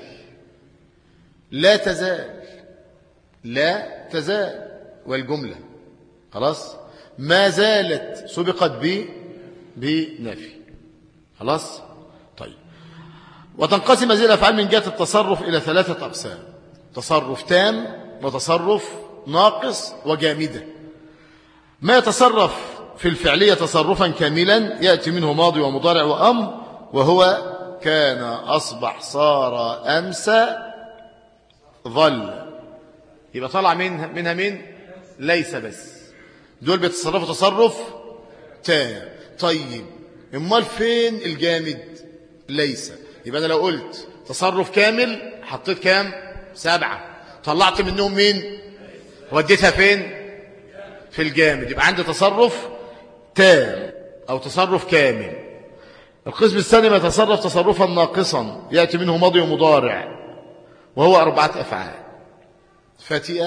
لا تزال والجملة خلاص. ما زالت سبقت بنفي. خلاص. طيب وتنقسم هذه الأفعال من جهة التصرف إلى 3 أقسام: تصرف تام وتصرف ناقص وجامدة. ما يتصرف في الفعلية تصرفا كاملا يأتي منه ماضي ومضارع وأمر وهو كان أصبح صار أمسى ظل. يبقى طلع منها من ليس بس. دول بيتصرفوا تصرف تام. طيب امال فين الجامد؟ ليس. يبقى أنا لو قلت تصرف كامل حطيت كام؟ 7. طلعت منهم مين؟ وديتها فين؟ في الجامد. يبقى عندي تصرف تام أو تصرف كامل. القسم الثاني ما يتصرف تصرفا ناقصا يأتي منه ماضي ومضارع، وهو 4 أفعال: فتئ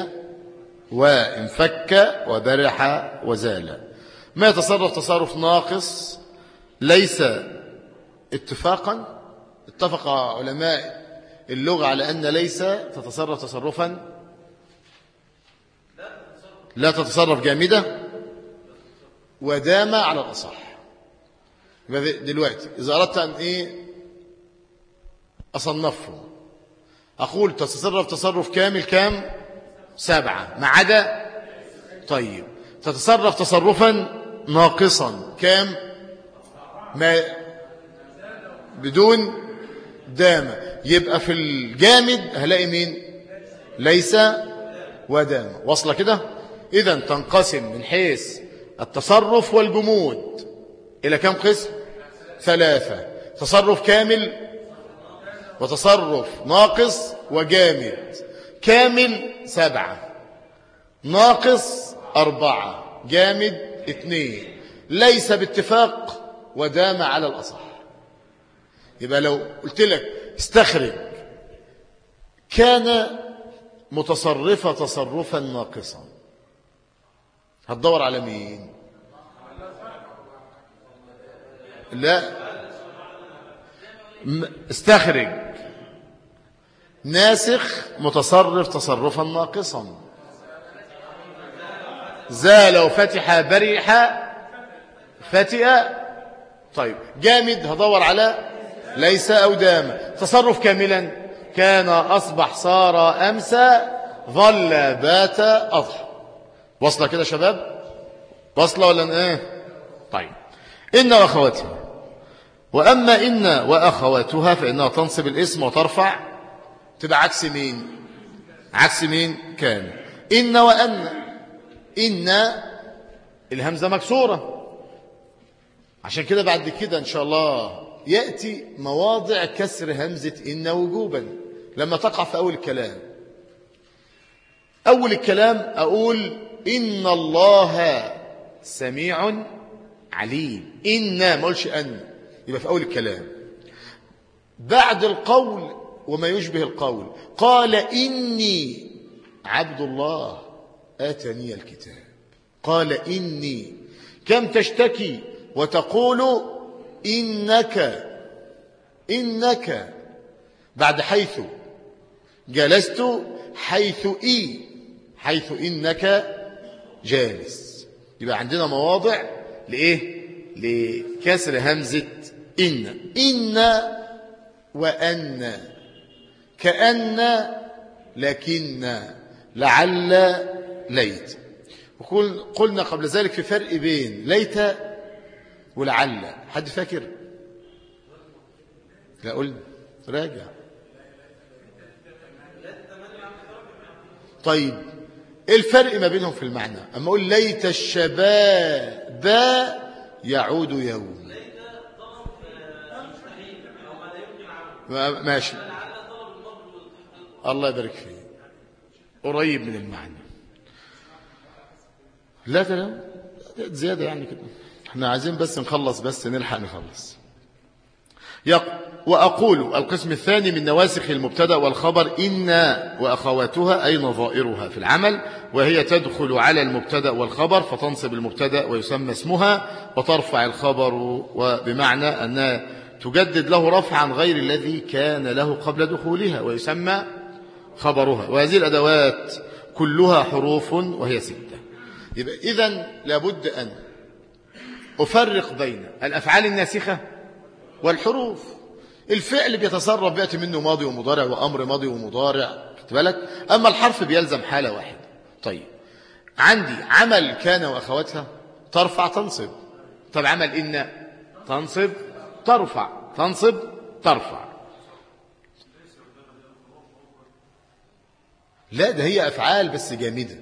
وانفك وبرح وزال. ما يتصرف تصرف ناقص ليس اتفاقا، اتفق علماء اللغة على أن ليس تتصرف تصرفا، لا تتصرف جامدة، ودام على الأصح. دلوقتي إذا أردت أن أصنفهم، أقول تتصرف تصرف كامل كام؟ 7 ما عدا. طيب تتصرف تصرفا ناقصا كام؟ ما بدون دام. يبقى في الجامد هلاقي مين؟ ليس ودام. وصل كده؟ إذن تنقسم من حيث التصرف والجمود إلى كم قسم؟ 3: تصرف كامل وتصرف ناقص وجامد. كامل 7، ناقص 4، جامد 2، ليس باتفاق ودام على الأصح. يبقى لو قلت لك استخرج كان متصرفة تصرفا ناقصا، هتدور على مين؟ لا، استخرج ناسخ متصرف تصرفا ناقصا. زال وفتح برح فتئ. طيب جامد هدور على ليس أو دام. تصرف كاملا كان أصبح صار أمسى ظل بات أضحى. وصل كده شباب؟ وصل ولا ايه؟ طيب إن وأخواتها. وأما إن وأخواتها فإنها تنصب الاسم وترفع، تبقى عكس مين؟ عكس مين؟ كان. إن وأن. إن الهمزة مكسورة، عشان كده بعد كده إن شاء الله يأتي مواضع كسر همزة إن وجوبا لما تقع في أول الكلام. أول الكلام أقول إن الله سميع عليم. إن ما أقولش أن، يبقى في أول الكلام. بعد القول وما يشبه القول قال إني عبد الله آتاني الكتاب. قال إني. كم تشتكي وتقول إنك بعد حيث جلست، حيث إنك جالس. يبقى عندنا مواضع لإيه؟ لكسر همزة إن وأن، كأن، لكن، لعل، ليت. قلنا قبل ذلك في فرق بين ليت ولعل. حد فاكر؟ لا قلنا راجع. طيب ايه الفرق ما بينهم في المعنى؟ اما اقول ليت الشباب يعود يوم، ماشي، الله يبارك فيه، قريب من المعنى. لا زيادة يعني كده، احنا عايزين بس نخلص، بس نلحق نخلص. وأقول القسم الثاني من نواسخ المبتدأ والخبر إن وأخواتها أي نظائرها في العمل، وهي تدخل على المبتدأ والخبر فتنصب المبتدأ ويسمى اسمها، وترفع الخبر، وبمعنى أنها تجدد له رفعا غير الذي كان له قبل دخولها ويسمى خبرها. وهذه الأدوات كلها حروف وهي 6. يبقى إذن لابد أن أفرق بين الأفعال الناسخة والحروف. الفعل بيتصرف بيأتي منه ماضي ومضارع وأمر ماضي ومضارع، خدت بالك؟ أما الحرف بيلزم حالة واحدة. طيب عندي عمل كان وأخواتها ترفع تنصب. طب عمل إن تنصب ترفع، تنصب ترفع. لا، ده هي أفعال بس جامدة،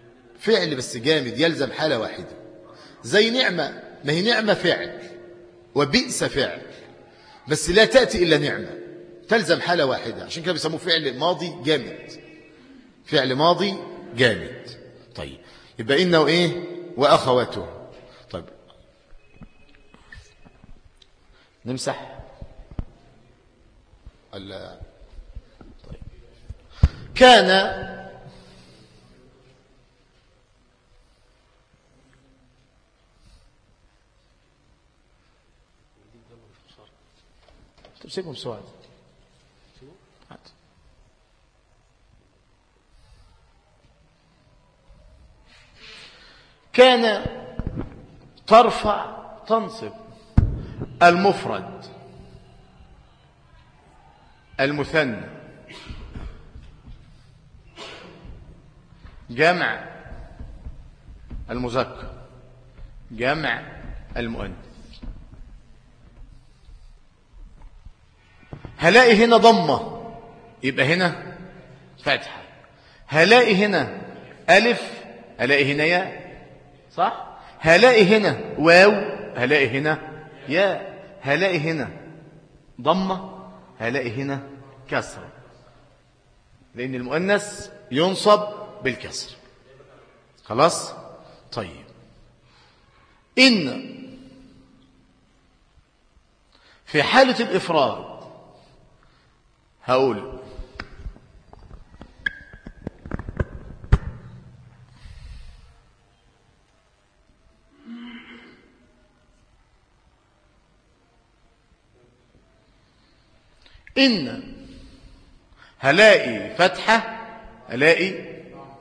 فعل بس جامد يلزم حالة واحدة. زي نعمة، ما هي نعمة فعل وبئس فعل، بس لا تأتي إلا نعمة، تلزم حالة واحدة، عشان كده بيسموه فعل ماضي جامد، فعل ماضي جامد. طيب يبقى إنه إيه؟ وأخواته. طيب نمسح طيب. كان تمسكهم سؤال. كان ترفع تنصب المفرد المثنى جمع المذكر جمع المؤنث. هلاقي هنا ضمة يبقى هنا فتحة، هلاقي هنا ألف هلاقي هنا ياء، صح؟ هلاقي هنا واو هلاقي هنا ياء، هلاقي هنا ضمة هلاقي هنا كسرة، لأن المؤنث ينصب بالكسر. خلاص؟ طيب إن في حالة الإفراد هقول إن هلاقي فتحة هلاقي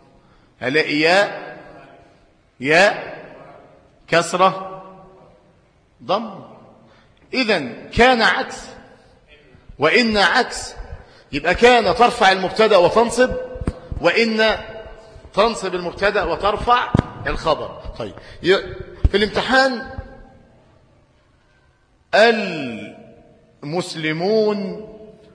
ياء كسرة ضم. إذن كان عكس وإن عكس، يبقى كان ترفع المبتدأ وتنصب، وإن تنصب المبتدأ وترفع الخبر. طيب في الامتحان المسلمون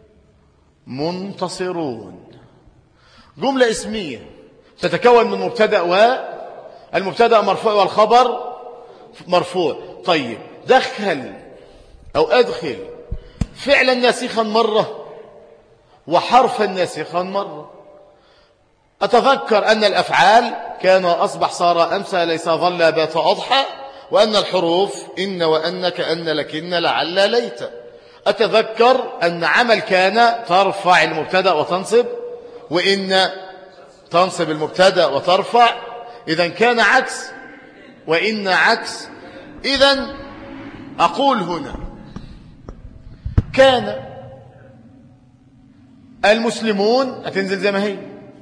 منتصرون جملة اسمية تتكون من مبتدأ، والمبتدأ مرفوع والخبر مرفوع. طيب دخل أو أدخل فعلا ناسخا مرة وحرفا ناسخا مرة. أتذكر أن الأفعال كان أصبح صار أمسى ليس ظل بات أضحى، وأن الحروف إن وأن كأن لكن لعل ليت. أتذكر أن عمل كان ترفع المبتدأ وتنصب، وإن تنصب المبتدأ وترفع. إذن كان عكس وإن عكس. إذن أقول هنا كان المسلمون هتنزل زي ما هي،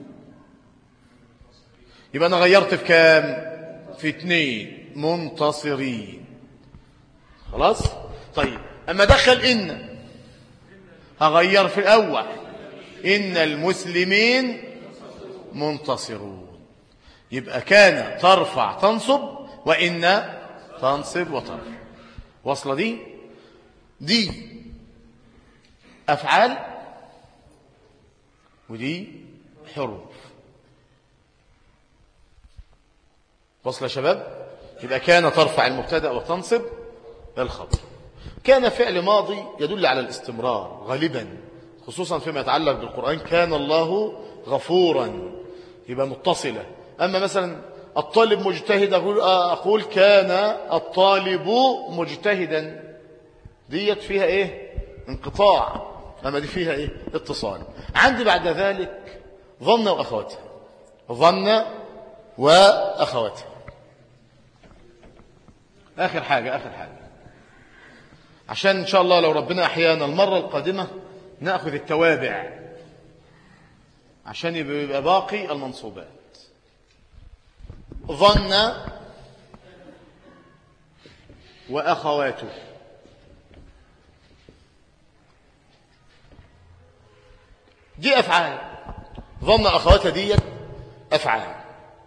يبقى أنا غيرت في كام؟ في 2 منتصرين. خلاص؟ طيب أما دخل إن هغير في الأول، إن المسلمين منتصرون. يبقى كان ترفع تنصب، وإن تنصب وترفع. وصل دي أفعال ودي حروف. وصل يا شباب؟ يبقى كان ترفع المبتدأ وتنصب الخبر. كان فعل ماضي يدل على الاستمرار غالبا، خصوصا فيما يتعلق بالقرآن. كان الله غفورا يبقى متصلة. أما مثلا الطالب مجتهد أقول كان الطالب مجتهدا، ديت فيها إيه؟ انقطاع. أما دي فيها إيه؟ اتصال. عندي بعد ذلك ظن وأخواتها، ظن وأخواتها. آخر حاجة عشان إن شاء الله لو ربنا أحيانا المرة القادمة نأخذ التوابع عشان يبقى باقي المنصوبات. ظن وأخواته، دي أفعال. ظن أخواتها دي أفعال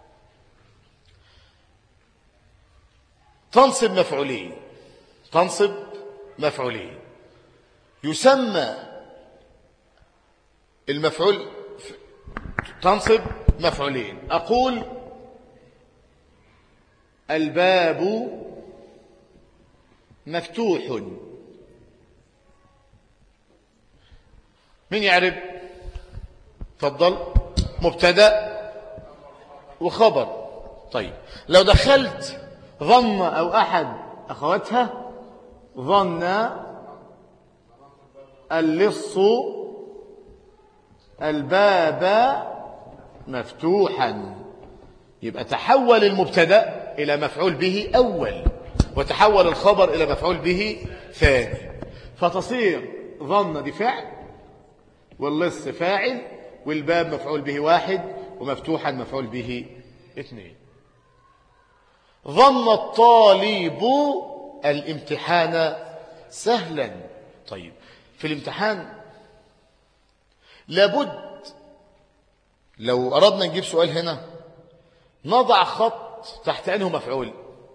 تنصب مفعولين. يسمى المفعول تنصب مفعولين. أقول مفتوح. مين يعرف؟ تفضل. مبتدأ وخبر. طيب لو دخلت ظن أو أحد أخواتها، ظن اللص الباب مفتوحا، يبقى تحول المبتدأ إلى مفعول به أول، وتحول الخبر إلى مفعول به ثاني، فتصير ظن دي فعل، واللص فاعل، والباب مفعول به واحد، ومفتوحا مفعول به اثنين. ظن الطالب الامتحان سهلا. طيب في الامتحان لابد لو أردنا نجيب سؤال هنا نضع خط تحت أنه مفعول،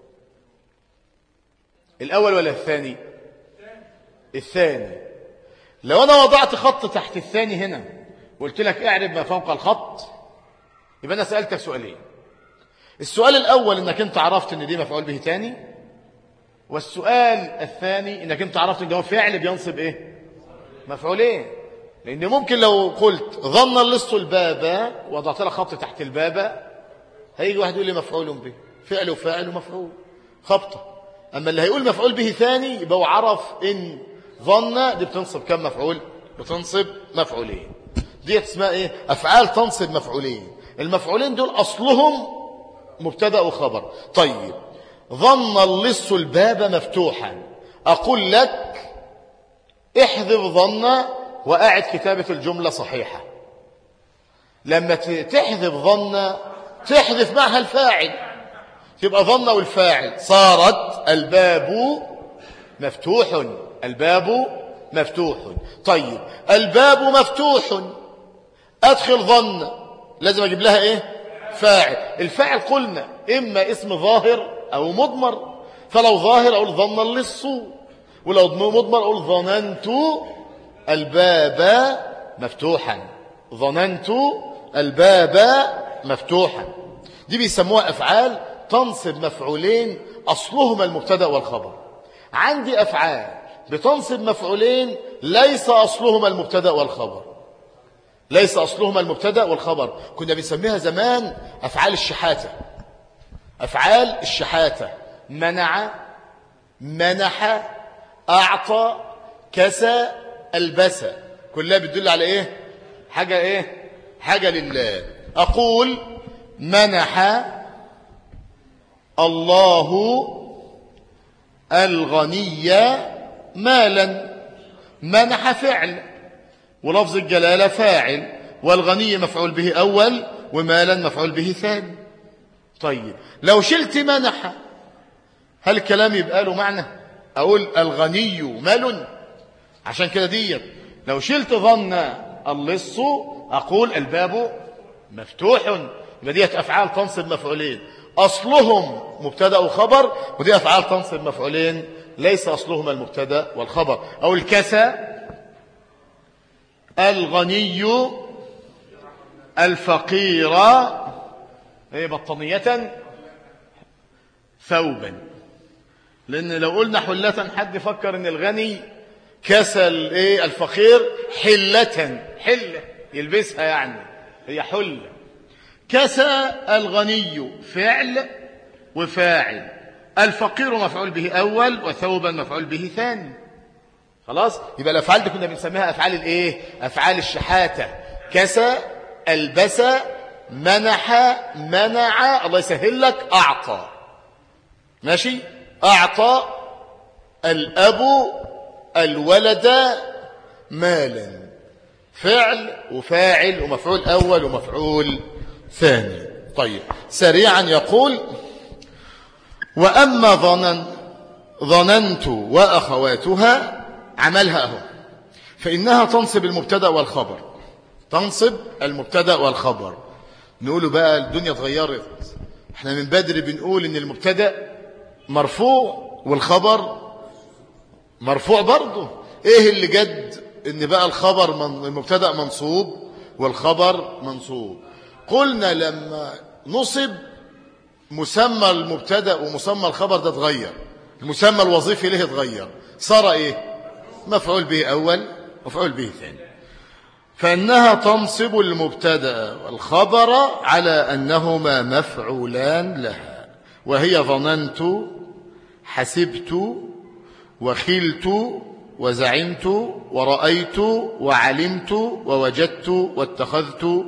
الأول ولا الثاني؟ الثاني. لو أنا وضعت خط تحت الثاني هنا وقلت لك اعرب ما فوق الخط، يبقى أنا سألتك سؤالين. السؤال الأول إنك أنت عرفت إن دي مفعول به ثاني، والسؤال الثاني إنك أنت عرفت إن ده فعل بينصب إيه؟ مفعولين. لأن ممكن لو قلت ظن اللص الباب وضعت لك خط تحت الباب، هيجي واحد يقول لي مفعول به، فعل وفاعل ومفعول، خبطة. أما اللي هيقول مفعول به ثاني يبقى هو عرف إن ظن دي بتنصب كم مفعول؟ بتنصب مفعولين. دي اسمها إيه؟ أفعال تنصب مفعولين. المفعولين دول أصلهم مبتدأ وخبر. طيب ظن اللص الباب مفتوحا، أقول لك احذف ظن وأعد كتابة الجملة صحيحة. لما تحذف ظن تحذف معها الفاعل، تبقى ظن والفاعل، صارت الباب مفتوح. الباب مفتوح. طيب الباب مفتوح، أدخل ظن لازم أجيب لها إيه؟ فاعل. الفاعل قلنا إما اسم ظاهر أو مضمر، فلو ظاهر أقول ظن اللص، ولو مضمر أقول ظننت الباب مفتوحا. ظننت الباب مفتوحا. دي بيسموها أفعال تنصب مفعولين أصلهما المبتدأ والخبر. عندي أفعال بتنصب مفعولين ليس أصلهما المبتدأ والخبر، ليس أصلهما المبتدأ والخبر. كنا بنسميها زمان أفعال الشحاتة. أفعال الشحاتة: منع، منح، أعطى، كسى، ألبس، كلها بتدل على إيه؟ حاجة إيه؟ حاجة لله. أقول منح الله الغني مالا. منح فعل ولفظ الجلالة فاعل، والغني مفعول به أول، ومالا مفعول به ثاني. طيب لو شلت منح هل الكلام يبقى له معنى؟ أقول الغني مال؟ عشان كده دي لو شلت ظن اللص أقول الباب مفتوح. يبقى دي أفعال تنصب مفعولين أصلهم مبتدأ وخبر، ودي أفعال تنصب مفعولين ليس أصلهما المبتدأ والخبر. أو الكسى الغني الفقير هي بطانية ثوبا. لأن لو قلنا حلة حد فكر أن الغني كسى الفقير حلة، حلة يلبسها يعني هي حلة. كسى الغني فعل وفاعل، الفقير مفعول به أول، وثوبا مفعول به ثاني. خلاص، يبقى الأفعال دي كنا بنسميها أفعال الإيه؟ أفعال الشحاتة. كسى، ألبس، منح، منع، الله يسهل لك، أعطى. ماشي؟ أعطى الأب الولد مالا، فعل وفاعل ومفعول أول ومفعول ثاني. طيب سريعا يقول: وأما ظننت وأخواتها، عملها أهو، فإنها تنصب المبتدأ والخبر. تنصب المبتدأ والخبر. نقوله بقى الدنيا اتغيرت، احنا من بدري بنقول ان المبتدأ مرفوع والخبر مرفوع برضه. ايه اللي جد؟ ان بقى الخبر المبتدأ منصوب والخبر منصوب. قلنا لما نصب مسمى المبتدأ ومسمى الخبر ده اتغير. المسمى الوظيفي له اتغير، صار ايه؟ مفعول به أول مفعول به ثاني. فإنها تنصب المبتدأ والخبر على أنهما مفعولان لها، وهي ظننت، حسبت، وخلت، وزعمت، ورأيت، وعلمت، ووجدت، واتخذت،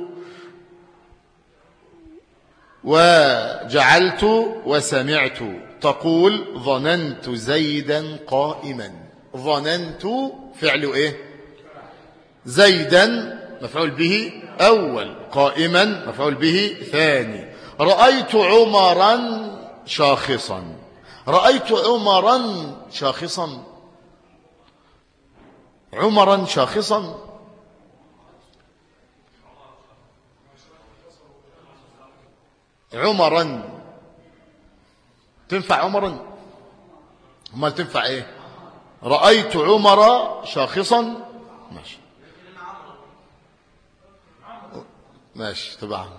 وجعلت، وسمعت. تقول ظننت زيدا قائما. ظننت فعل ايه؟ زيدا مفعول به أول، قائما مفعول به ثاني. رأيت عمرا شاخصا. رأيت عمرا شاخصا. عمرا شاخصا. عمرا تنفع عمرا؟ امال تنفع ايه؟ رأيت عمر شاخصا. ماشي ماشي طبعا.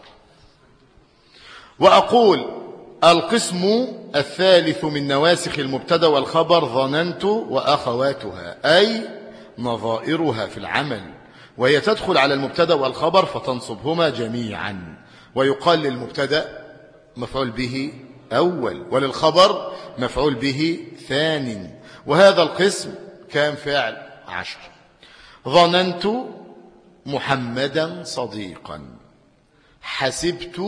وأقول القسم الثالث من نواسخ المبتدا والخبر ظننت وأخواتها، أي نظائرها في العمل، وهي تدخل على المبتدا والخبر فتنصبهما جميعا. ويقال للمبتدا مفعول به أول، وللخبر مفعول به ثاني. وهذا القسم كان فعل 10. ظننت محمدا صديقا. حسبت.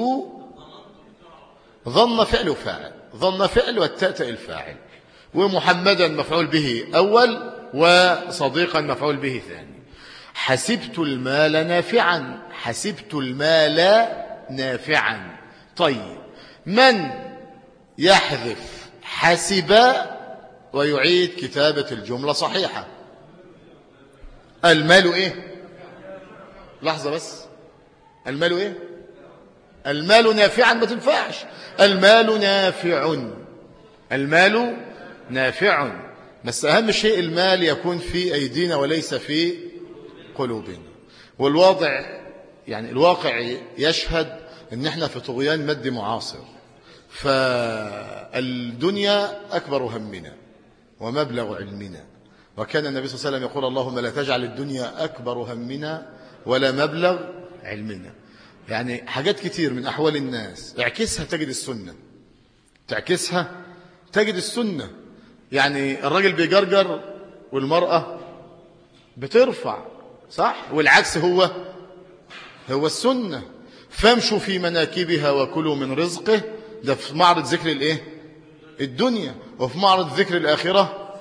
ظن فعل فاعل، ظن فعل والتاء الفاعل، ومحمدا مفعول به أول، وصديقا مفعول به ثاني. حسبت المال نافعا. حسبت المال نافعا. طيب، من يحذف حسب ويعيد كتابة الجملة صحيحة؟ المال ايه؟ لحظة بس، المال ايه؟ المال نافعا ما تنفعش. المال نافع. المال نافع، بس أهم شيء المال يكون في أيدينا وليس في قلوبنا. والواضع يعني الواقع يشهد ان احنا في طغيان مادي معاصر، فالدنيا أكبر همنا ومبلغ علمنا. وكان النبي صلى الله عليه وسلم يقول اللهم لا تجعل الدنيا أكبر همنا ولا مبلغ علمنا. يعني حاجات كتير من أحوال الناس اعكسها تجد السنة، تعكسها تجد السنة. يعني الراجل بيجرجر والمرأة بترفع، صح؟ والعكس هو السنة. فامشوا في مناكبها وكلوا من رزقه، ده في معرض ذكر الايه؟ الدنيا. وفي معرض ذكر الآخرة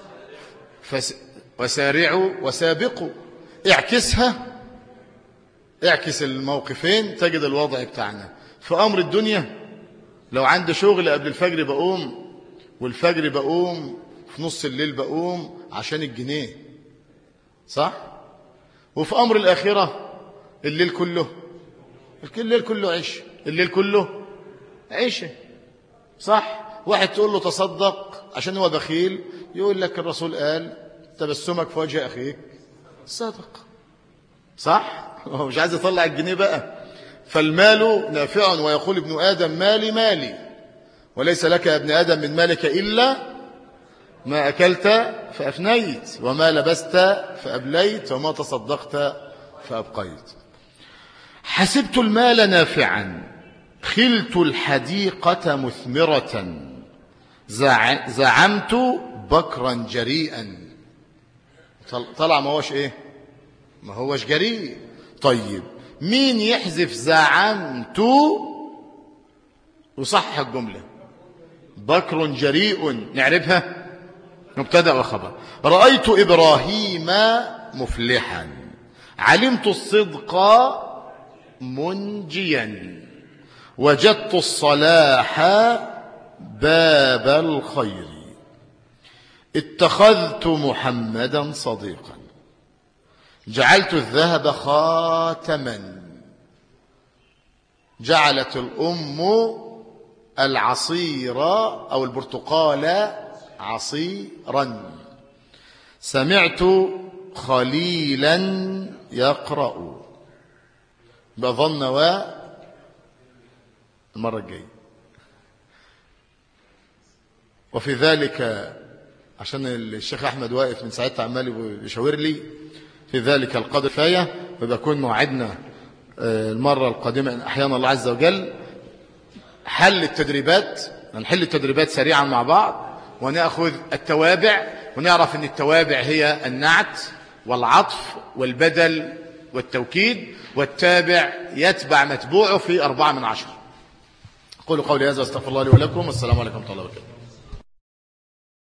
وسارعوا وسابقوا. اعكسها، اعكس الموقفين تجد الوضع بتاعنا. في أمر الدنيا لو عندي شغل قبل الفجر بقوم، والفجر بقوم في نص الليل بقوم عشان الجنيه، صح؟ وفي أمر الآخرة الليل كله عيش، الليل كله عيش، صح؟ واحد تقول له تصدق عشان هو بخيل، يقول لك الرسول قال تبسمك في وجه أخيك صدق، صح؟ هو مش عايز يطلع الجنيه بقى. فالمال نافع، ويقول ابن آدم مالي، وليس لك يا ابن آدم من مالك إلا ما أكلت فأفنيت، وما لبست فأبليت، وما تصدقت فأبقيت. حسبت المال نافعا. خلت الحديقة مثمرة. زعمت بكرا جريئا. طلع ما هوش ايه؟ ما هوش جريء. طيب، مين يحذف زعمت وصحح الجملة؟ بكر جريء، نعرفها مبتدأ وخبر. رأيت إبراهيم مفلحا. علمت الصدق منجيا. وجدت الصلاح باب الخير. اتخذت محمدا صديقا. جعلت الذهب خاتما. جعلت الأم العصير أو البرتقال عصيرا. سمعت خليلا يقرأ. بظن المرة الجاية. وفي ذلك عشان الشيخ أحمد واقف من ساعتها عمال يشاور لي في ذلك القدر كفاية، فبكون موعدنا المرة القادمة أحيانا الله عز وجل حل التدريبات، نحل التدريبات سريعا مع بعض ونأخذ التوابع، ونعرف أن التوابع هي النعت والعطف والبدل والتوكيد، والتابع يتبع متبوعه في 4 من 10. قولوا قولي هذا واستغفر الله لي ولكم، والسلام عليكم ورحمة الله وبركاته.